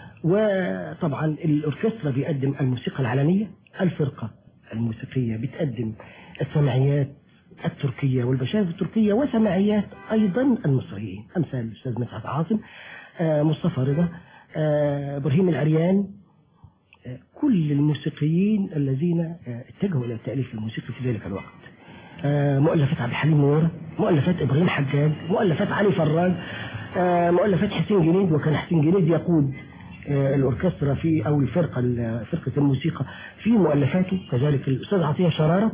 وطبعا الأوركسترا بيقدم الموسيقى العالمية، الفرقة الموسيقية بتقدم السماعيات التركية والبشائر التركية، وسماعيات أيضا المصريين أمثال الأستاذ مدحت عاصم، مصطفى رضا، إبراهيم العريان، كل الموسيقيين الذين اتجهوا إلى التأليف الموسيقي في ذلك الوقت. مؤلفات عبد الحليم نويرة، مؤلفات إبراهيم حجاج، مؤلفات علي فراج، مؤلفات حسين جنيد، وكان حسين جنيد يقود الأوركسترا في أو فرقة الموسيقى في مؤلفاته، كذلك الأستاذ عطية شرارة.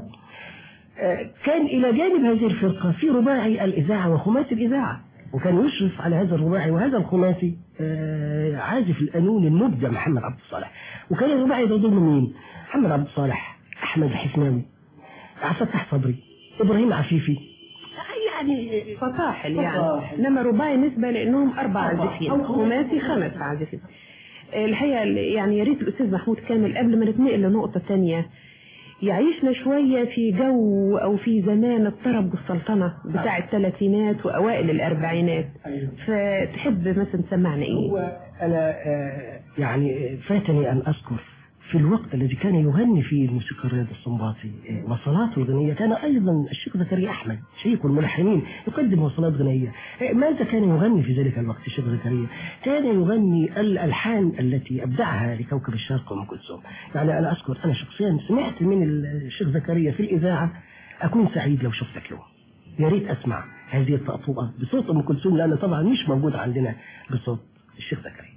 كان إلى جانب هذه الفرقة في رباعي الإذاعة وخماسي الإذاعة، وكان يشرف على هذا الرباعي وهذا الخماسي عازف القانون المبدع محمد عبد الصالح. وكان الرباعي ده ضمن مين؟ محمد عبد الصالح، أحمد الحسناوي، عبد الفتاح صبري، إبراهيم عفيفي. يعني فطاحل يعني، إنما رباعي نسبة لأنهم 4 عازفين، أو خماسي 5 عازفين. الحقيقة يعني يا ريت الأستاذ محمود كامل قبل ما نتنقل لنقطة تانية يعيشنا شوية في جو أو في زمان الطرب والسلطنة بتاع الثلاثينات وأوائل الأربعينات. فتحب مثلا تسمعنا إيه؟ هو أنا يعني فاتني أن أذكر في الوقت الذي كان يغني فيه الموسيقى الرياض السنباطي وصلاته الغنية، كان أيضا الشيخ زكريا أحمد شيخ الملحنين يقدم وصلات غنية. ماذا كان يغني في ذلك الوقت الشيخ زكريا؟ كان يغني الألحان التي أبدعها لكوكب الشرق وأم كلثوم. يعني أنا أذكر أنا شخصيا سمعت من الشيخ زكريا في الإذاعة أكون سعيد لو شفتك له، يا ريت أسمع هذه الطقطوقة بصوت أم كلثوم، لأن طبعا مش موجود عندنا بصوت الشيخ زكريا.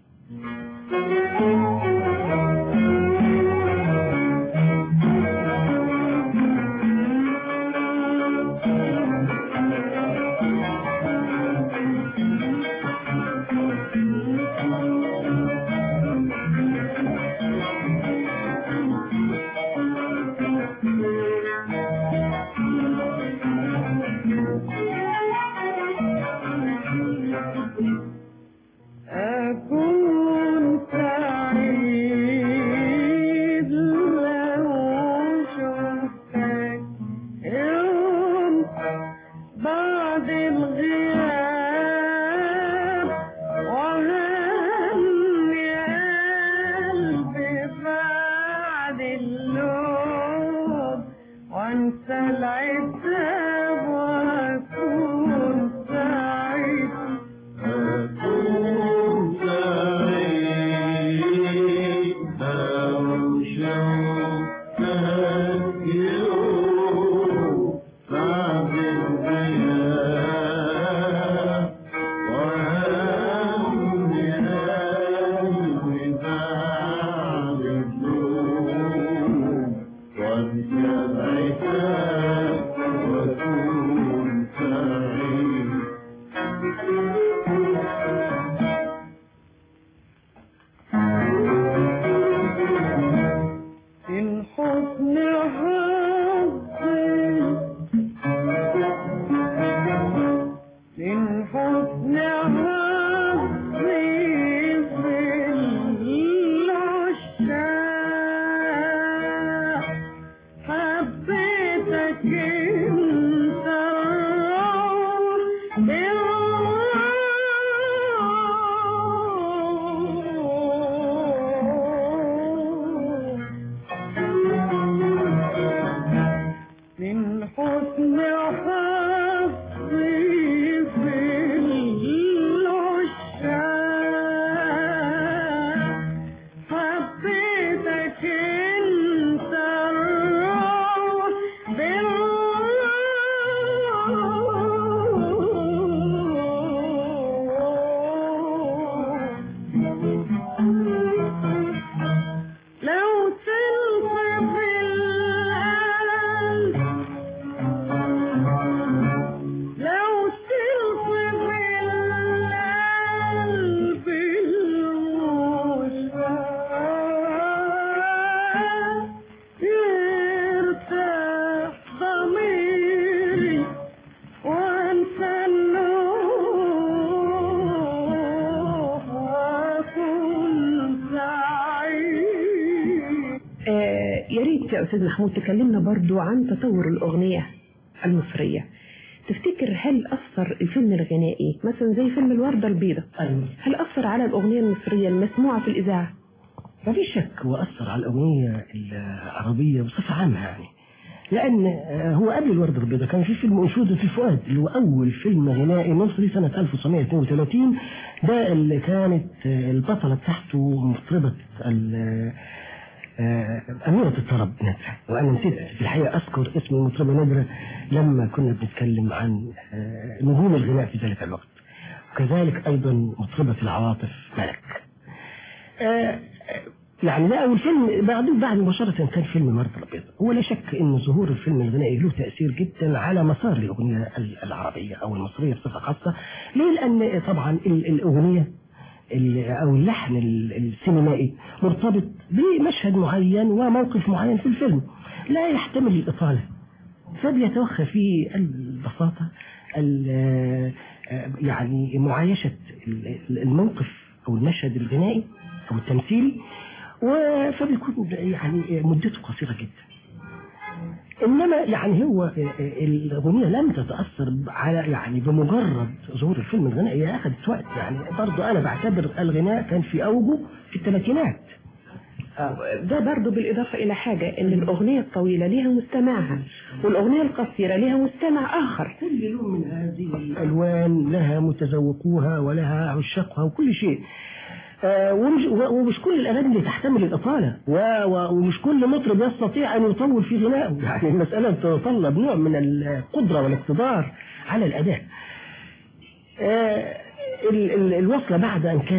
يا ريت يا أستاذ محمود تكلمنا برضو عن تطور الأغنية المصرية. تفتكر هل أثر الفيلم الغنائي مثلا زي فيلم الوردة البيضاء هل أثر على الأغنية المصرية المسموعة في الإذاعة؟ ما في شك وأثر على الأغنية العربية بصفة عامة يعني، لأن هو قبل الوردة البيضاء كان في فيلم أنشودة الفؤاد اللي هو أول فيلم غنائي مصري سنة 1932، ده اللي كانت البطلة بتاعته مطربة أميرة الطرب نادرة، وأنا نسيت في الحقيقة أذكر اسم المطربة نادرة لما كنا بنتكلم عن نجوم الغناء في ذلك الوقت، وكذلك أيضا مطربة العواطف ملك. يعني ده أول فيلم، بعد مباشرة كان فيلم الوردة البيضاء. هو لا شك أن ظهور الفيلم الغنائي له تأثير جدا على مسار الأغنية العربية أو المصرية بصفة خاصة. ليه؟ لأن طبعا الأغنية أو اللحن السينمائي مرتبط بمشهد معين وموقف معين في الفيلم لا يحتمل الإطالة، فبيتوخى فيه البساطة يعني معايشة الموقف أو المشهد الغنائي أو التمثيلي، فبيكون يعني مدته قصيرة جدا. إنما يعني هو الأغنية لم تتأثر على يعني بمجرد ظهور الفيلم الغنائي، هي أخذت وقت. يعني برضه أنا بعتبر الغناء كان في أوجه في الثلاثينات. ده برضه بالإضافة إلى حاجة إن الأغنية الطويلة ليها مستمعها والأغنية القصيرة ليها مستمع آخر. كل لون من هذه الألوان لها متذوقوها ولها عشاقها وكل شيء. ومش كل الأغاني اللي تحتمل الإطالة، ومش كل مطرب يستطيع أن يطول في غنائه. يعني المسألة تتطلب نوع من القدرة والاقتدار على الأداء. الوصلة بعد أن كانت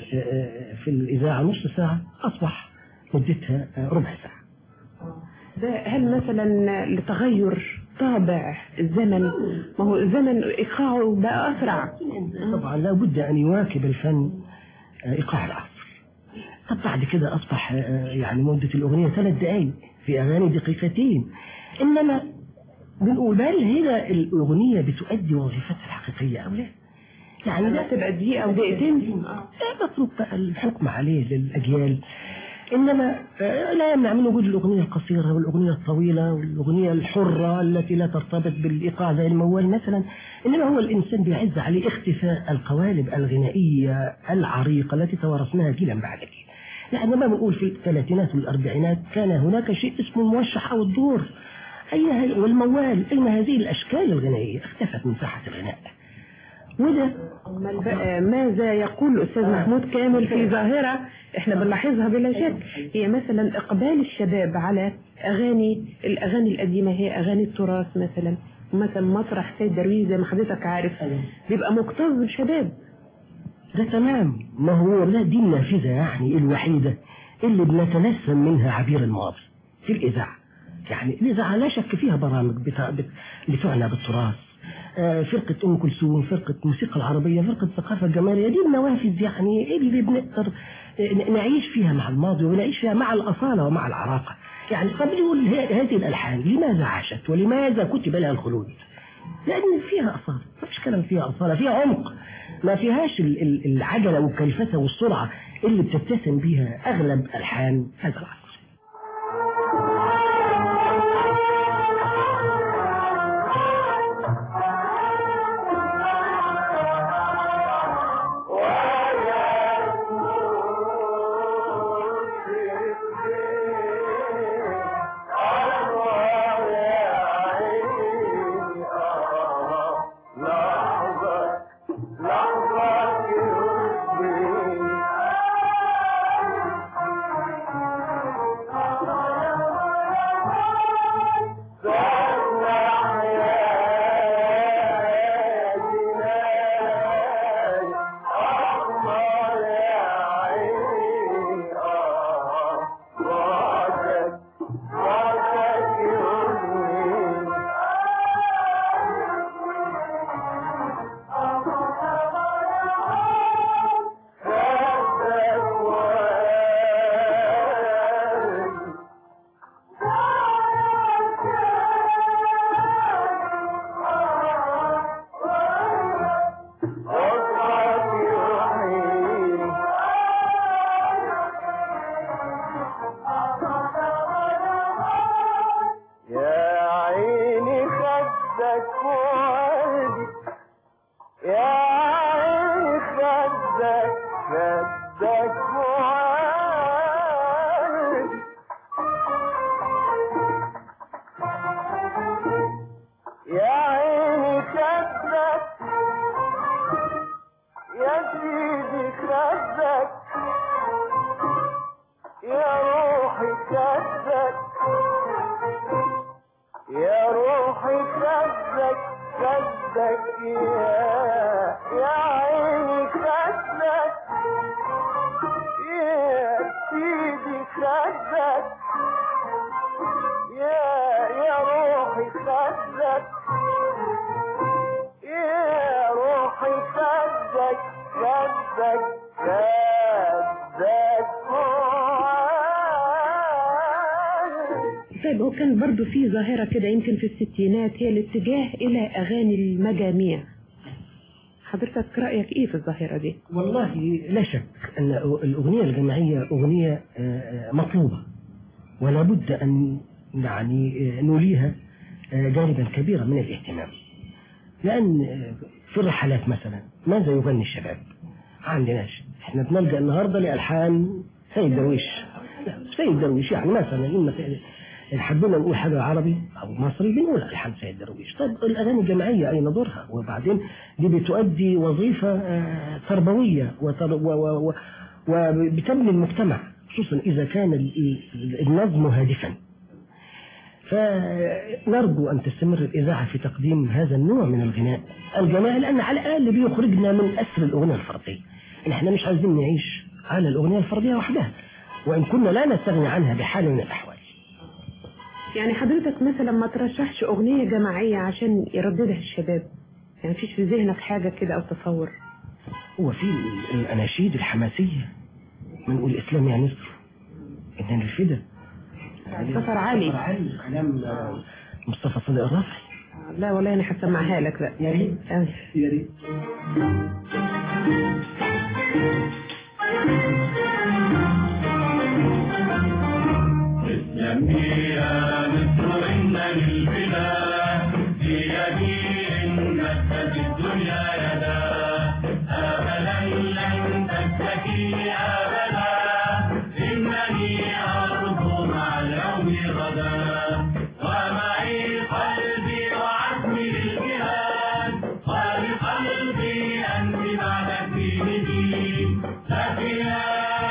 في الإذاعة نص ساعة أصبح مدتها ربع ساعة. ده هل مثلا لتغير طابع الزمن؟ ما هو الزمن إيقاعه بقى أسرع. طبعا لا بد أن يواكب الفن إيقاع العصر. طب بعد كده أصبح يعني مدة الأغنية 3 دقائق، في أغاني دقيقتين. إنما بنقول هل هنا الأغنية بتؤدي وظيفتها الحقيقية أو لا؟ يعني لا تبقى دقيقة أو دقيقتين. مطلوب بقى الحكم عليه للأجيال. إنما لا يمنع من وجود الأغنية القصيرة والأغنية الطويلة والأغنية الحرة التي لا ترتبط بالإيقاع زي الموال مثلا. إنما هو الإنسان بيعز عليه اختفاء القوالب الغنائية العريقة التي توارثناها جيلا بعد جيل. يعني ما بنقول في الثلاثينات والأربعينات كان هناك شيء اسمه الموشح أو الدور والموال. أين هذه الأشكال الغنائية؟ اختفت من ساحة الغناء. وده ماذا يقول الأستاذ محمود كامل في ظاهرة احنا بنلاحظها بلا شك، هي مثلا إقبال الشباب على الأغاني القديمة، هي أغاني التراث مثلا مسرح سيد درويش زي ما حضرتك عارف بيبقى مكتظ بالشباب. ده تمام، ما هو لا دي النافذة يعني الوحيدة اللي بنتنسم منها عبير الماضي في الإذاعة. يعني الإذاعة لا شك فيها برامج بتعنى بالتراث، فرقة أم كلثوم، فرقة موسيقى العربية، فرقة الثقافة الجمالية. دي النوافذ يعني اللي بنقدر نعيش فيها مع الماضي ونعيش فيها مع الأصالة ومع العراقة. يعني طب نقول هذه الألحان لماذا عاشت ولماذا كتب لها الخلود؟ لأن فيها أصالة، ما فيش كلام، فيها أصالة، فيها عمق، ما فيهاش العجلة والكلفة والسرعة اللي بتتسم بها أغلب ألحان هذا العصر. طيب هو كان برضو في ظاهرة كده يمكن في الستينات، هي الاتجاه إلى أغاني المجاميع. حضرتك رأيك إيه في الظاهرة دي؟ والله لا شك أن الأغنية الجماعية أغنية مطلوبة، ولا بد أن يعني نوليها جانبا كبيرا من الاهتمام. لأن في الرحلات مثلا ماذا يغني الشباب؟ عندناش، احنا بنلجأ النهاردة لألحان سيد درويش. سيد درويش يعني مثلا إما حبينا نقول حاجة عربي أو مصري بنقول ألحان سيد درويش. طيب الأغاني الجماعية أين دورها؟ وبعدين دي بتؤدي وظيفة تربوية وبتبني المجتمع، خصوصا إذا كان النظم هادفا. فنرجو أن تستمر الإذاعة في تقديم هذا النوع من الغناء الجماعي، لأن على الأقل بيخرجنا من أسر الأغنية الفردية. احنا مش عايزين نعيش على الأغنية الفردية وحدها، وإن كنا لا نستغني عنها بحال من الأحوال. يعني حضرتك مثلا ما ترشحش أغنية جماعية عشان يرددها الشباب؟ يعني مفيش في ذهنك حاجة كده أو تصور؟ هو في الأناشيد الحماسية من الإسلام يا نصر، إن الفدا سفر علي كلام مصطفى صادق الرافعي. لا والله أنا هسمعها لك بقى. يا ريت يا ريت. اسلمي يا مصر إن للبلاد في يمين نفذ الدنيا يدا، أبدا لن تتكي أبدا، إنني أرجو مع اليوم غدا، ومعي قلبي وعزمي للجهاد، ولقلبي أنت بعد ديني لكن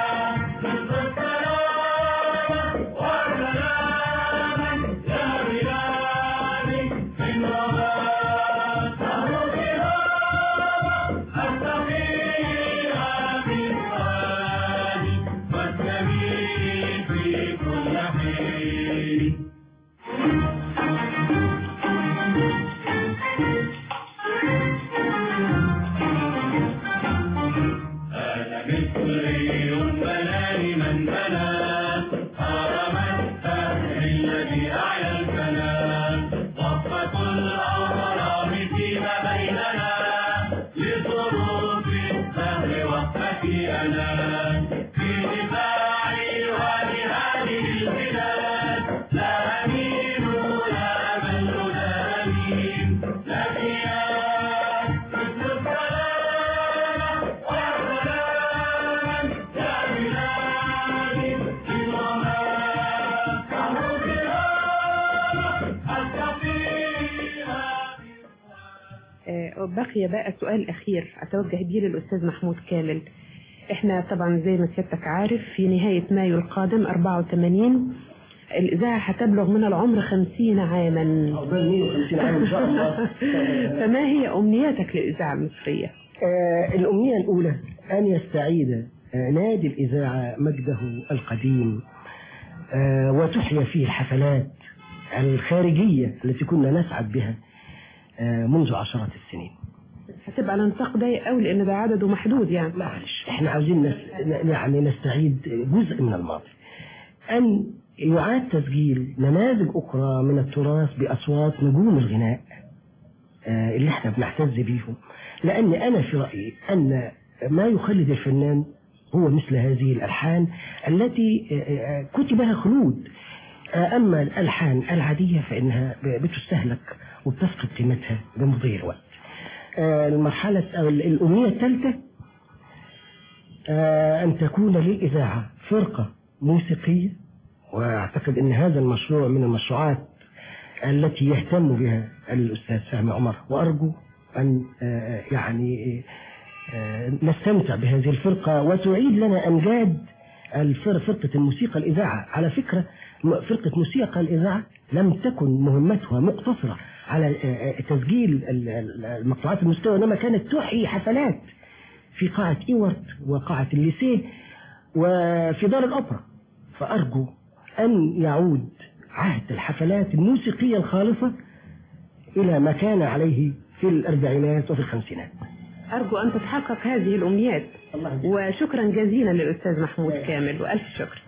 بقي بقى سؤال أخير أتوجه بيه للأستاذ محمود كامل. احنا طبعا زي ما سيادتك عارف في نهاية مايو القادم 84 الإذاعة هتبلغ من العمر 50 عاما. 50 عام إن شاء الله. فما هي أمنياتك للإذاعة المصرية؟ الأمنية الأولى أن يستعيد نادي الإذاعة مجده القديم، وتحيا فيه الحفلات الخارجية التي كنا نسعد بها منذ عشرات السنين. هتبقى على نطاق ضيق قوي لأن ده عدده محدود يعني. معلش احنا عاوزين يعني نستعيد جزء من الماضي، أن يعاد تسجيل نماذج أخرى من التراث بأصوات نجوم الغناء اللي احنا بنعتز بيهم، لأن أنا في رأيي أن ما يخلد الفنان هو مثل هذه الألحان التي كتبها خلود. أما الألحان العادية فإنها بتستهلك وبتفقد قيمتها بمضي الوقت. المرحلة أو الأمنية الثالثة أن تكون للإذاعة فرقة موسيقية، وأعتقد أن هذا المشروع من المشروعات التي يهتم بها الأستاذ فهمي عمر، وأرجو أن يعني نستمتع بهذه الفرقة وتعيد لنا أمجاد فرقة الموسيقى الإذاعة. على فكرة فرقة موسيقى الإذاعة لم تكن مهمتها مقتصرة على تسجيل المقطوعات الموسيقية، وإنما كانت تحيي حفلات في قاعة إيورت وقاعة الليسيه وفي دار الأوبرا. فأرجو أن يعود عهد الحفلات الموسيقية الخالصة إلى ما كان عليه في الأربعينات وفي الخمسينات. أرجو أن تتحقق هذه الأمنيات، وشكرا جزيلا للأستاذ محمود كامل وألف شكر.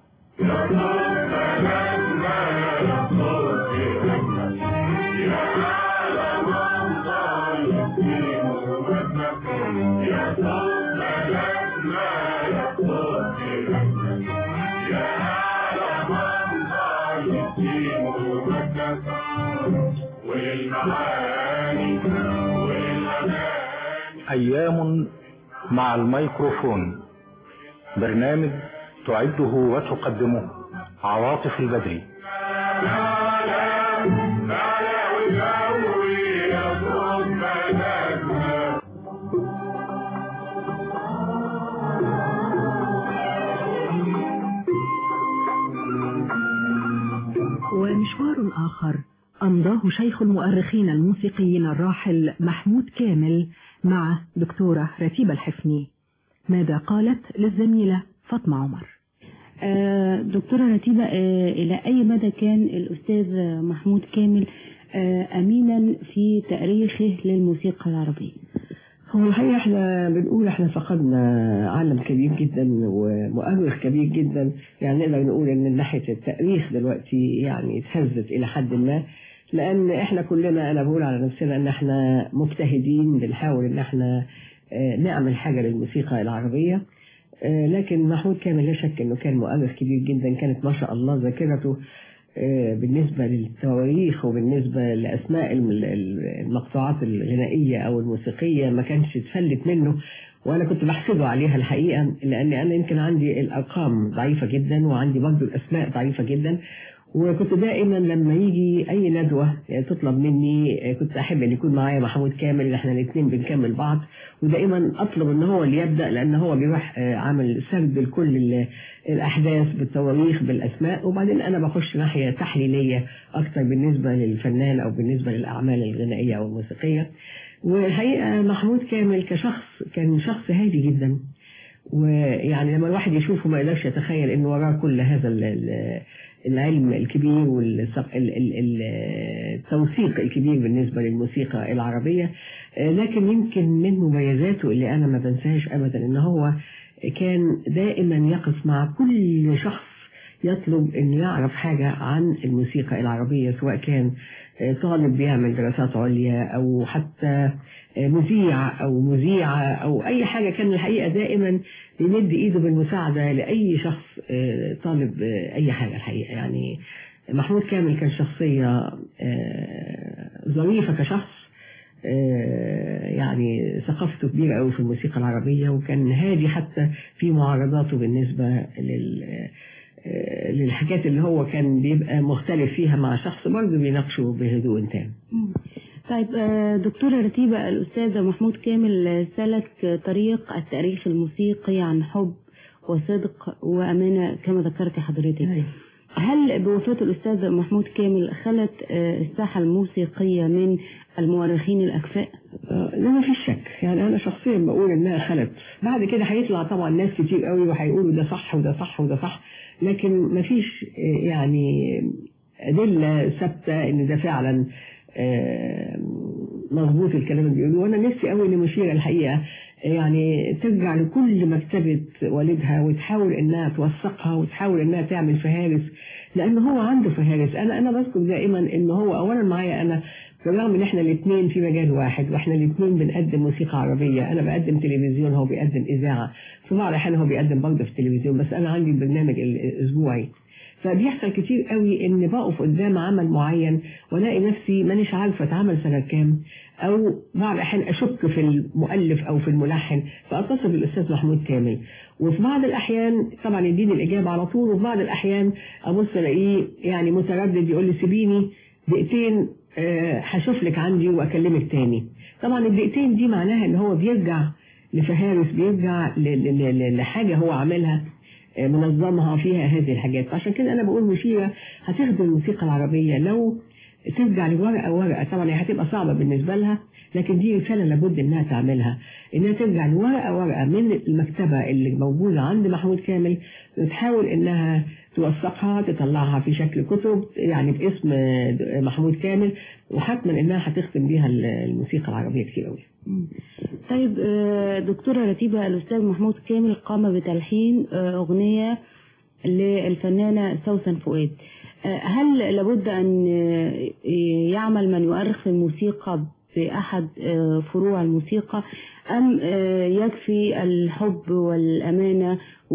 أيام مع الميكروفون، برنامج تعده وتقدمه عواطف البدري. ومشوار آخر أمضاه شيخ المؤرخين الموسيقيين الراحل محمود كامل مع دكتورة رتيبة الحفني. ماذا قالت للزميلة فاطمة عمر؟ دكتورة رتيبة، إلى أي مدى كان الأستاذ محمود كامل أمينا في تاريخه للموسيقى العربية؟ هو الحقيقة احنا بنقول احنا فقدنا عالم كبير جدا ومؤرخ كبير جدا، يعني نقدر نقول ان من ناحية التاريخ دلوقتي يعني اتهزت الى حد ما، لان احنا كلنا انا بقول على نفسنا ان احنا مجتهدين بنحاول ان احنا نعمل حاجة للموسيقى العربية، لكن محمود كامل لا شك انه كان مؤرخ كبير جدا، كانت ما شاء الله ذاكرته بالنسبة للتواريخ وبالنسبة لأسماء المقطوعات الغنائية أو الموسيقية ما كانش تفلت منه، وأنا كنت بحسده عليها الحقيقة، لأن أنا يمكن عندي الأرقام ضعيفة جدا وعندي برضه الأسماء ضعيفة جدا، وكنت دائما لما يجي أي ندوة تطلب مني كنت أحب أن يكون معايا محمود كامل، إن احنا الاثنين بنكمل بعض، ودائما أطلب أن هو اللي يبدأ، لأن هو بيروح عامل سرد لكل الأحداث بالتواريخ بالأسماء، وبعدين أنا بخش ناحية تحليلية أكتر بالنسبة للفنان أو بالنسبة للأعمال الغنائية أو الموسيقية. والحقيقة محمود كامل كشخص كان شخص هادي جدا، ويعني لما الواحد يشوفه ما يقدرش يتخيل أنه وراه كل هذا العلم الكبير والتوثيق الكبير بالنسبة للموسيقى العربية. لكن يمكن من مميزاته اللي أنا ما بنساهاش أبدا إن هو كان دائما يقف مع كل شخص يطلب أن يعرف حاجة عن الموسيقى العربية، سواء كان طالب بيعمل دراسات عليا أو حتى مذيع أو مذيعة أو أي حاجة، كان الحقيقة دائما يمد إيده بالمساعدة لأي شخص طالب أي حاجة. الحقيقة يعني محمود كامل كان شخصية ظريفة كشخص، يعني ثقافته كبيرة قوي في الموسيقى العربية، وكان هادي حتى في معارضاته بالنسبة للحاجات اللي هو كان بيبقى مختلف فيها مع شخص برضه بيناقشه بهدوء تام. طيب دكتورة رتيبة، الأستاذ محمود كامل سلك طريق التاريخ الموسيقي عن حب وصدق وأمانة كما ذكرت حضرتك. هل بوفاة الأستاذ محمود كامل خلت الساحة الموسيقية من المؤرخين الأكفاء؟ لا ما فيش شك، يعني أنا شخصيا بقول إنها خلت. بعد كده هيطلع طبعا ناس كتير قوي وهيقولوا ده صح وده صح وده صح، لكن ما فيش يعني أدلة ثابتة إن ده فعلا مظبوط الكلام اللي بيقولوه. وانا نفسي قوي ان مشيرة الحقيقه يعني ترجع لكل مكتبه والدها وتحاول انها توثقها وتحاول انها تعمل فهارس، لان هو عنده فهارس. انا بذكر دائما ان هو اولا معايا انا، بالرغم ان احنا الاثنين في مجال واحد واحنا الاثنين بنقدم موسيقى عربيه، انا بقدم تلفزيون هو بيقدم اذاعه، في بعض الاحيان هو بيقدم برضه في التلفزيون، بس انا عندي البرنامج الاسبوعي. فبيحصل كتير قوي ان بقف قدام عمل معين والاقي نفسي مانيش عارفه اتعمل سنه كام، او بعض الاحيان اشك في المؤلف او في الملحن فاتصل بالاستاذ محمود كامل، وفي بعض الاحيان طبعا يديني الاجابه على طول، وفي بعض الاحيان ابص الاقيه يعني متردد يقول لي سيبيني دقيقتين هشوف لك عندي واكلمك تاني. طبعا الدقيقتين دي معناها ان هو بيرجع لفهارس، بيرجع لحاجه هو عملها منظمها فيها هذه الحاجات. عشان كده انا بقول مشيرة هتخدم الموسيقى العربية لو ترجع لورقة ورقة، طبعا هي هتبقى صعبة بالنسبة لها، لكن دي رسالة لابد انها تعملها، انها ترجع لورقة ورقة من المكتبة اللي موجودة عند محمود كامل، وتحاول انها توثقها تطلعها في شكل كتب يعني باسم محمود كامل، وحتما انها هتخدم بيها الموسيقى العربية كتير قوي. طيب دكتورة رتيبة، الأستاذ محمود كامل قام بتلحين أغنية للفنانة سوسن فؤاد، هل لابد أن يعمل من يؤرخ في الموسيقى بأحد فروع الموسيقى، أم يكفي الحب والأمانة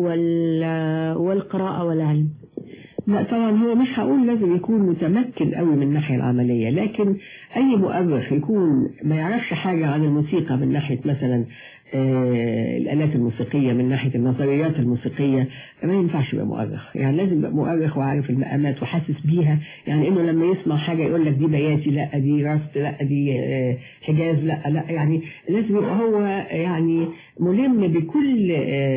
والقراءة والعلم؟ لا طبعا هو مش هقول لازم يكون متمكن قوي من الناحية العملية، لكن أي مؤرخ يكون ما يعرفش حاجة عن الموسيقى من ناحية مثلا الآلات الموسيقية، من ناحية النظريات الموسيقية، ما ينفعش يبقى مؤرخ. يعني لازم يبقى مؤرخ وعارف المقامات وحاسس بيها، يعني إنه لما يسمع حاجة يقول لك دي بياتي، لا دي راست، لا دي حجاز، لا يعني لازم يبقى هو يعني ملم بكل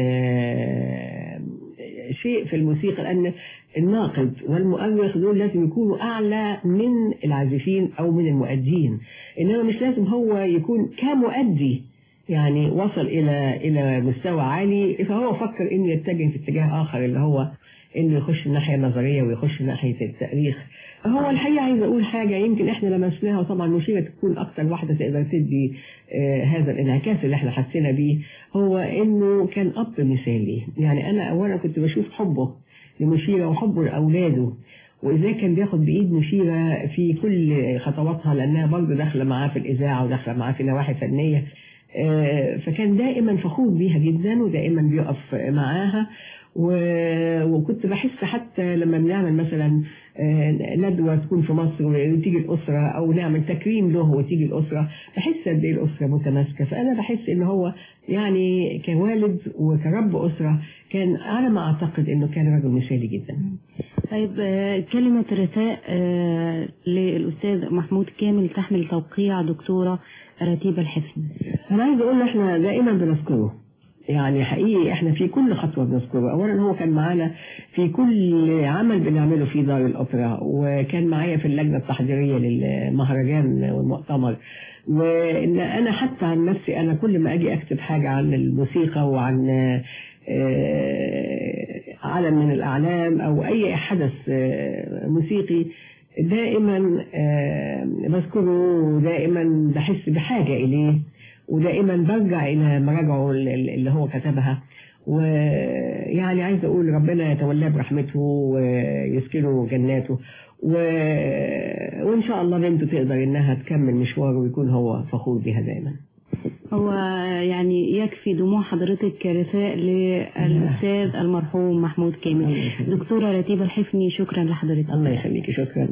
شيء في الموسيقى، لأن الناقد والمؤرخ دول لازم يكونوا أعلى من العازفين أو من المؤدين، إنما مش لازم هو يكون كمؤدي يعني وصل إلى مستوى عالي، فهو فكر إنه يتجه في اتجاه آخر اللي هو إنه يخش الناحية النظرية ويخش ناحية التاريخ. هو الحقيقة عايز أقول حاجة يمكن إحنا لمسناها، وطبعا مشيرة تكون أكتر واحدة تقدر تدي هذا الانعكاس اللي إحنا حسينا بيه، هو إنه كان أب مثالي. يعني أنا أولا كنت بشوف حبه لمشيرة وحبه لأولاده، وإزاي كان بياخد بإيد مشيرة في كل خطواتها، لأنها برضه داخلة معاه في الإذاعة وداخلة معاه في نواحي فنية. فكان دائما فخور بيها جدا ودائما بيقف معاها. وكنت بحس حتى لما بنعمل مثلا ندوة تكون في مصر وتيجي الأسرة، أو نعمل تكريم له وتيجي الأسرة، بحس قد إيه الأسرة متماسكة. فأنا بحس إن هو يعني كوالد وكرب أسرة كان على ما أعتقد إنه كان رجل مثالي جدا. طيب كلمة رثاء للأستاذ محمود كامل تحمل توقيع دكتورة رتيبة الحفني. أنا عايز أقول إحنا دائما بنذكره، يعني حقيقي احنا في كل خطوة بنذكره. اولا هو كان معانا في كل عمل بنعمله في دار الأوبرا، وكان معايا في اللجنة التحضيرية للمهرجان والمؤتمر. وان انا حتى عن نفسي انا كل ما اجي اكتب حاجة عن الموسيقى وعن علم من الاعلام او اي حدث موسيقي دائما بذكره، ودائما بحس بحاجة اليه، ودائما برجع إلى مراجعه اللي هو كتبها. ويعني عايز أقول ربنا يتولاه برحمته ويسكنه جناته، وإن شاء الله بنته تقدر إنها تكمل مشواره ويكون هو فخور بها دائما. هو يعني يكفي دموع حضرتك كرثاء للأستاذ المرحوم محمود كامل. دكتورة رتيبة الحفني، شكرا لحضرتك. الله يخليكي، شكرا.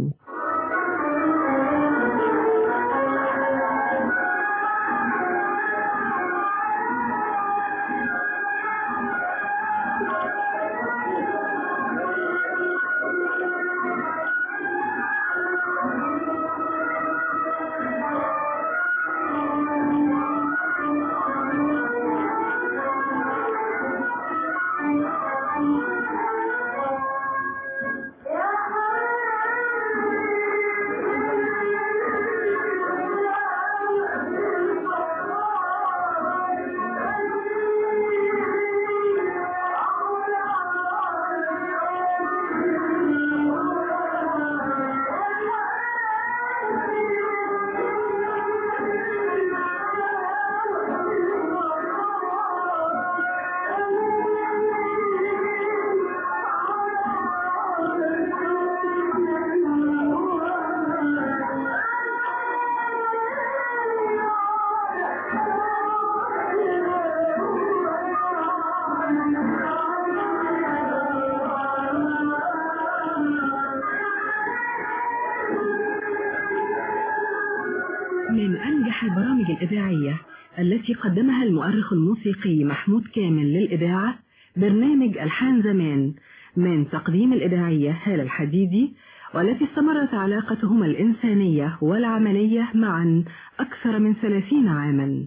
من أنجح البرامج الإذاعية التي قدمها المؤرخ الموسيقي محمود كامل للإذاعة برنامج ألحان زمان، من تقديم الإذاعية هالة الحديدي، والتي استمرت علاقتهما الإنسانية والعملية معا أكثر من 30 عاما.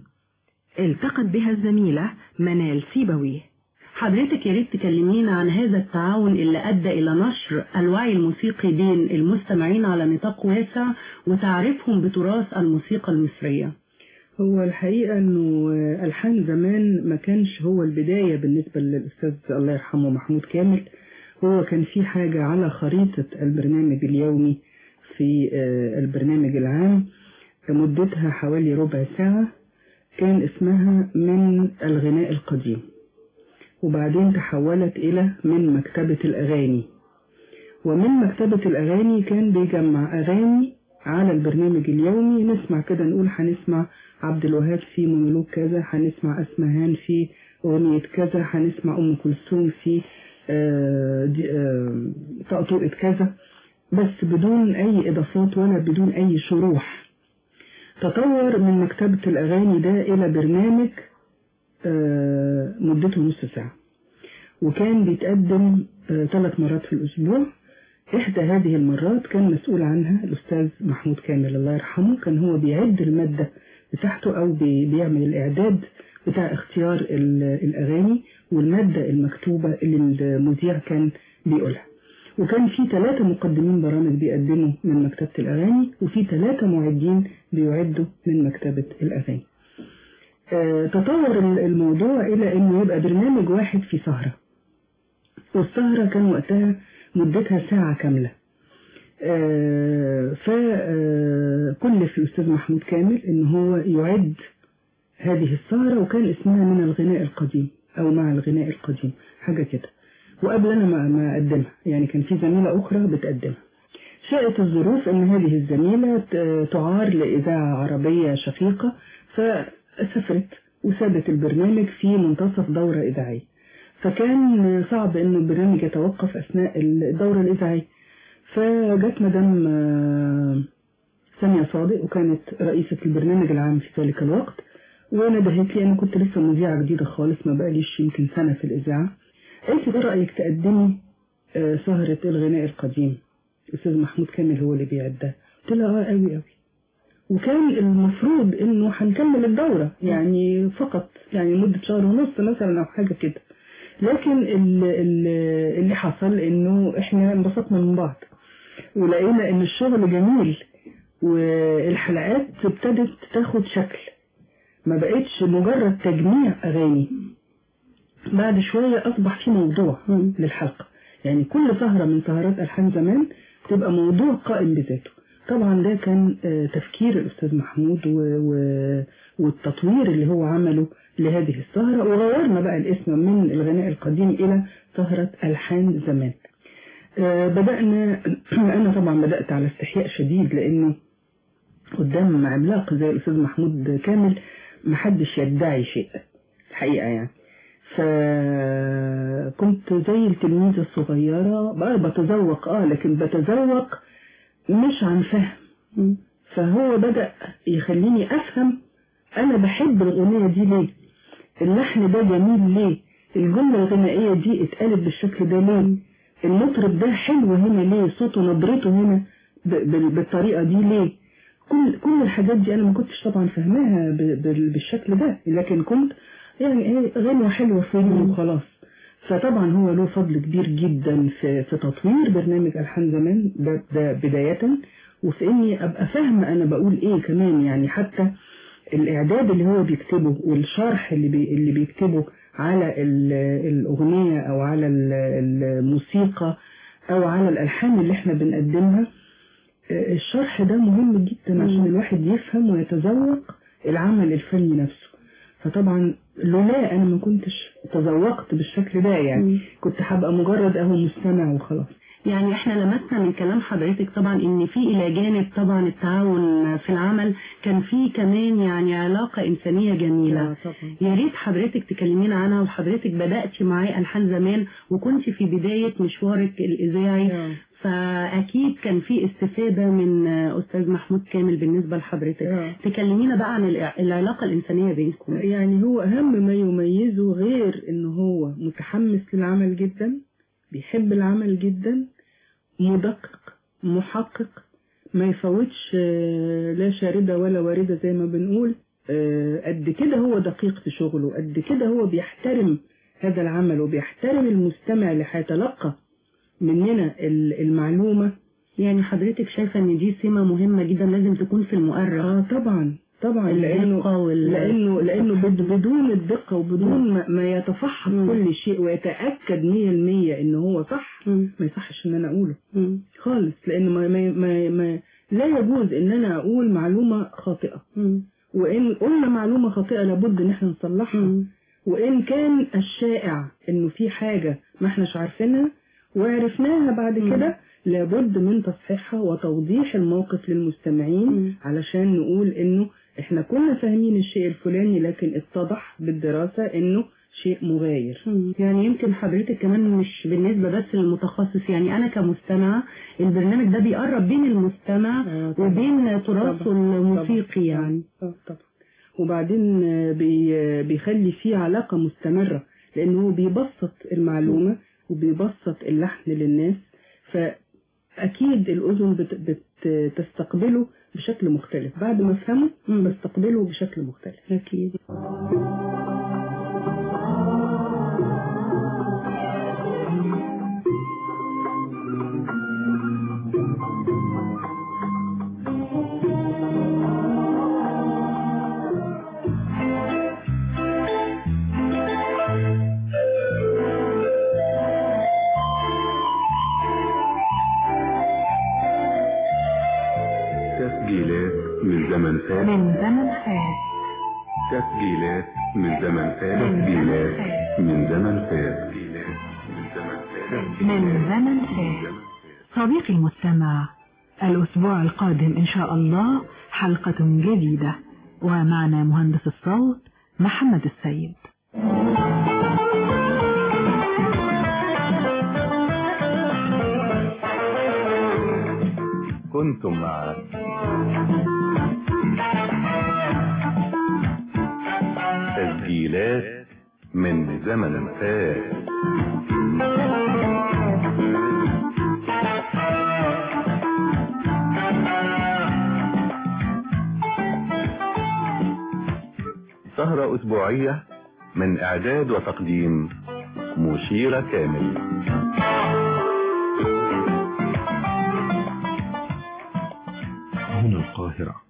التقت بها الزميلة منال سيبوي. حضرتك يا ريت تكلمينا عن هذا التعاون اللي أدى إلى نشر الوعي الموسيقي بين المستمعين على نطاق واسع وتعريفهم بتراث الموسيقى المصرية. هو الحقيقة أنه ألحان زمان ما كانش هو البداية بالنسبة للأستاذ الله يرحمه محمود كامل. هو كان في حاجة على خريطة البرنامج اليومي في البرنامج العام، مدتها حوالي ربع ساعة، كان اسمها من الغناء القديم، وبعدين تحولت إلى من مكتبة الأغاني. ومن مكتبة الأغاني كان بيجمع أغاني على البرنامج اليومي، نسمع كده نقول هنسمع عبد الوهاب في مونولوج كذا، هنسمع أسمهان في أغنية كذا، هنسمع أم كلثوم في طقطوقة كذا، بس بدون أي إضافات ولا بدون أي شروح. تطور من مكتبة الأغاني ده إلى برنامج مدته نص ساعة، وكان بيتقدم 3 مرات في الأسبوع. إحدى هذه المرات كان مسؤول عنها الأستاذ محمود كامل الله يرحمه، كان هو بيعد المادة بتاعته أو بيعمل الإعداد بتاع اختيار الأغاني والمادة المكتوبة اللي المذيع كان بيقولها. وكان في 3 مقدمين برامج بيقدموا من مكتبة الأغاني، وفي 3 معدين بيعدوا من مكتبة الأغاني. تطور الموضوع إلى أنه يبقى برنامج واحد في سهرة، والسهرة كان وقتها مدتها ساعة كاملة. فكلف الأستاذ محمود كامل أنه هو يعد هذه السهرة، وكان اسمها من الغناء القديم أو مع الغناء القديم حاجة كده، وقبل أنا ما أقدمها يعني كان في زميلة أخرى بتقدمها. شاءت الظروف أن هذه الزميلة تعار لإذاعة عربية شقيقة، فسافرت وسابت البرنامج في منتصف دورة إذاعية، فكان صعب أن البرنامج يتوقف أثناء الدورة الإذاعية. فجت مدام سامية صادق وكانت رئيسة البرنامج العام في ذلك الوقت، وندهت لي، أنا كنت لسه مذيعة جديدة خالص ما بقاليش يمكن سنة في الإذاعة، قالت لي: رأيك تقدمي سهرة الغناء القديم، الأستاذ محمود كامل هو اللي بيعدها. قلت لها قوي قوي، وكان المفروض إنه هنكمل الدورة يعني فقط يعني مدة شهر ونص مثلا أو حاجة كده، لكن اللي حصل إنه إحنا انبسطنا من بعض ولقينا إن الشغل جميل، والحلقات ابتدت تاخد شكل، ما بقتش مجرد تجميع أغاني، بعد شوية أصبح في موضوع للحلقة، يعني كل سهرة من سهرات ألحان زمان تبقى موضوع قائم بذاته. طبعا ده كان تفكير الأستاذ محمود والتطوير اللي هو عمله لهذه السهرة، وغيرنا بقى الاسم من الغناء القديم إلى سهرة ألحان زمان. بدأنا أنا طبعا بدأت على استحياء شديد، لأنه قدام عملاق زي الأستاذ محمود كامل محدش يدعي شيء الحقيقة يعني. فكنت زي التلميذة الصغيرة بقى بتذوق لكن بتذوق مش عن فهم، فهو بدأ يخليني أفهم أنا بحب الأغنية دي ليه، اللحن ده جميل ليه، الجملة الغنائية دي اتقالت بالشكل ده ليه، المطرب ده حلو هنا ليه، صوته نبرته هنا بالطريقة دي ليه. كل الحاجات دي أنا ما كنتش طبعا فهمها بالشكل ده، لكن كنت يعني غنوة حلوة فيني وخلاص. فطبعا هو له فضل كبير جدا في تطوير برنامج ألحان زمان ده بداية، وفي إني أبقى فاهمة أنا بقول إيه كمان، يعني حتى الإعداد اللي هو بيكتبه والشرح اللي بيكتبه على الأغنية أو على الموسيقى أو على الألحان اللي احنا بنقدمها، الشرح ده مهم جدا عشان الواحد يفهم ويتذوق العمل الفني نفسه. فطبعا لولا أنا ما كنتش تذوقت بالشكل ده، يعني كنت هبقى مجرد مستمع وخلاص. يعني احنا لمسنا من كلام حضرتك طبعا ان في الى جانب طبعا التعاون في العمل كان في كمان يعني علاقة انسانية جميلة. يا ريت حضرتك تكلمينا عنها، وحضرتك بدأتي معاه ألحان زمان وكنت في بداية مشوارك الإذاعي، فأكيد كان في استفادة من أستاذ محمود كامل بالنسبة لحضرتك. تكلمينا بقى عن العلاقة الإنسانية بينكم. يعني هو أهم ما يميزه غير إنه هو متحمس للعمل جدا، بيحب العمل جدا، مدقق محقق، ما يفوتش لا شاردة ولا واردة زي ما بنقول. قد كده هو دقيق في شغله، قد كده هو بيحترم هذا العمل وبيحترم المستمع اللي هيتلقى مننا المعلومة. يعني حضرتك شايفة ان دي سمة مهمة جدا لازم تكون في المؤرخ. طبعا لأنه بدون الدقة وبدون ما يتفحص كل شيء ويتأكد 100% إنه هو صح، ما يصحش إن أنا أقوله خالص، لأنه ما لا يجوز إن أنا أقول معلومة خاطئة، وإن قلنا معلومة خاطئة لابد إن احنا نصلحها، وإن كان الشائع إنه في حاجة ما احناش عارفينها وعرفناها بعد كده لابد من تصحيحها وتوضيح الموقف للمستمعين علشان نقول إنه احنا كنا فاهمين الشيء الفلاني لكن اتضح بالدراسة انه شيء مغاير. يعني يمكن حضرتك كمان مش بالنسبة بس للمتخصص، يعني انا كمستمع البرنامج ده بيقرب بين المستمع وبين تراثه الموسيقي يعني. طبعا. وبعدين بيخلي فيه علاقة مستمرة لانه بيبسط المعلومة وبيبسط اللحن للناس، فاكيد الاذن بتستقبله بشكل مختلف، بعد ما افهمه بستقبله بشكل مختلف. أكيد. تسجيلات من زمن فات. تسجيلات من زمن فات. تسجيلات من زمن فات. من زمن فات. صديقي المستمع، الأسبوع القادم إن شاء الله حلقة جديدة، ومعنا مهندس الصوت محمد السيد. كنتم مع تسجيلات من زمن فات. سهرة أسبوعية من إعداد وتقديم مشيرة كامل. هنا القاهرة.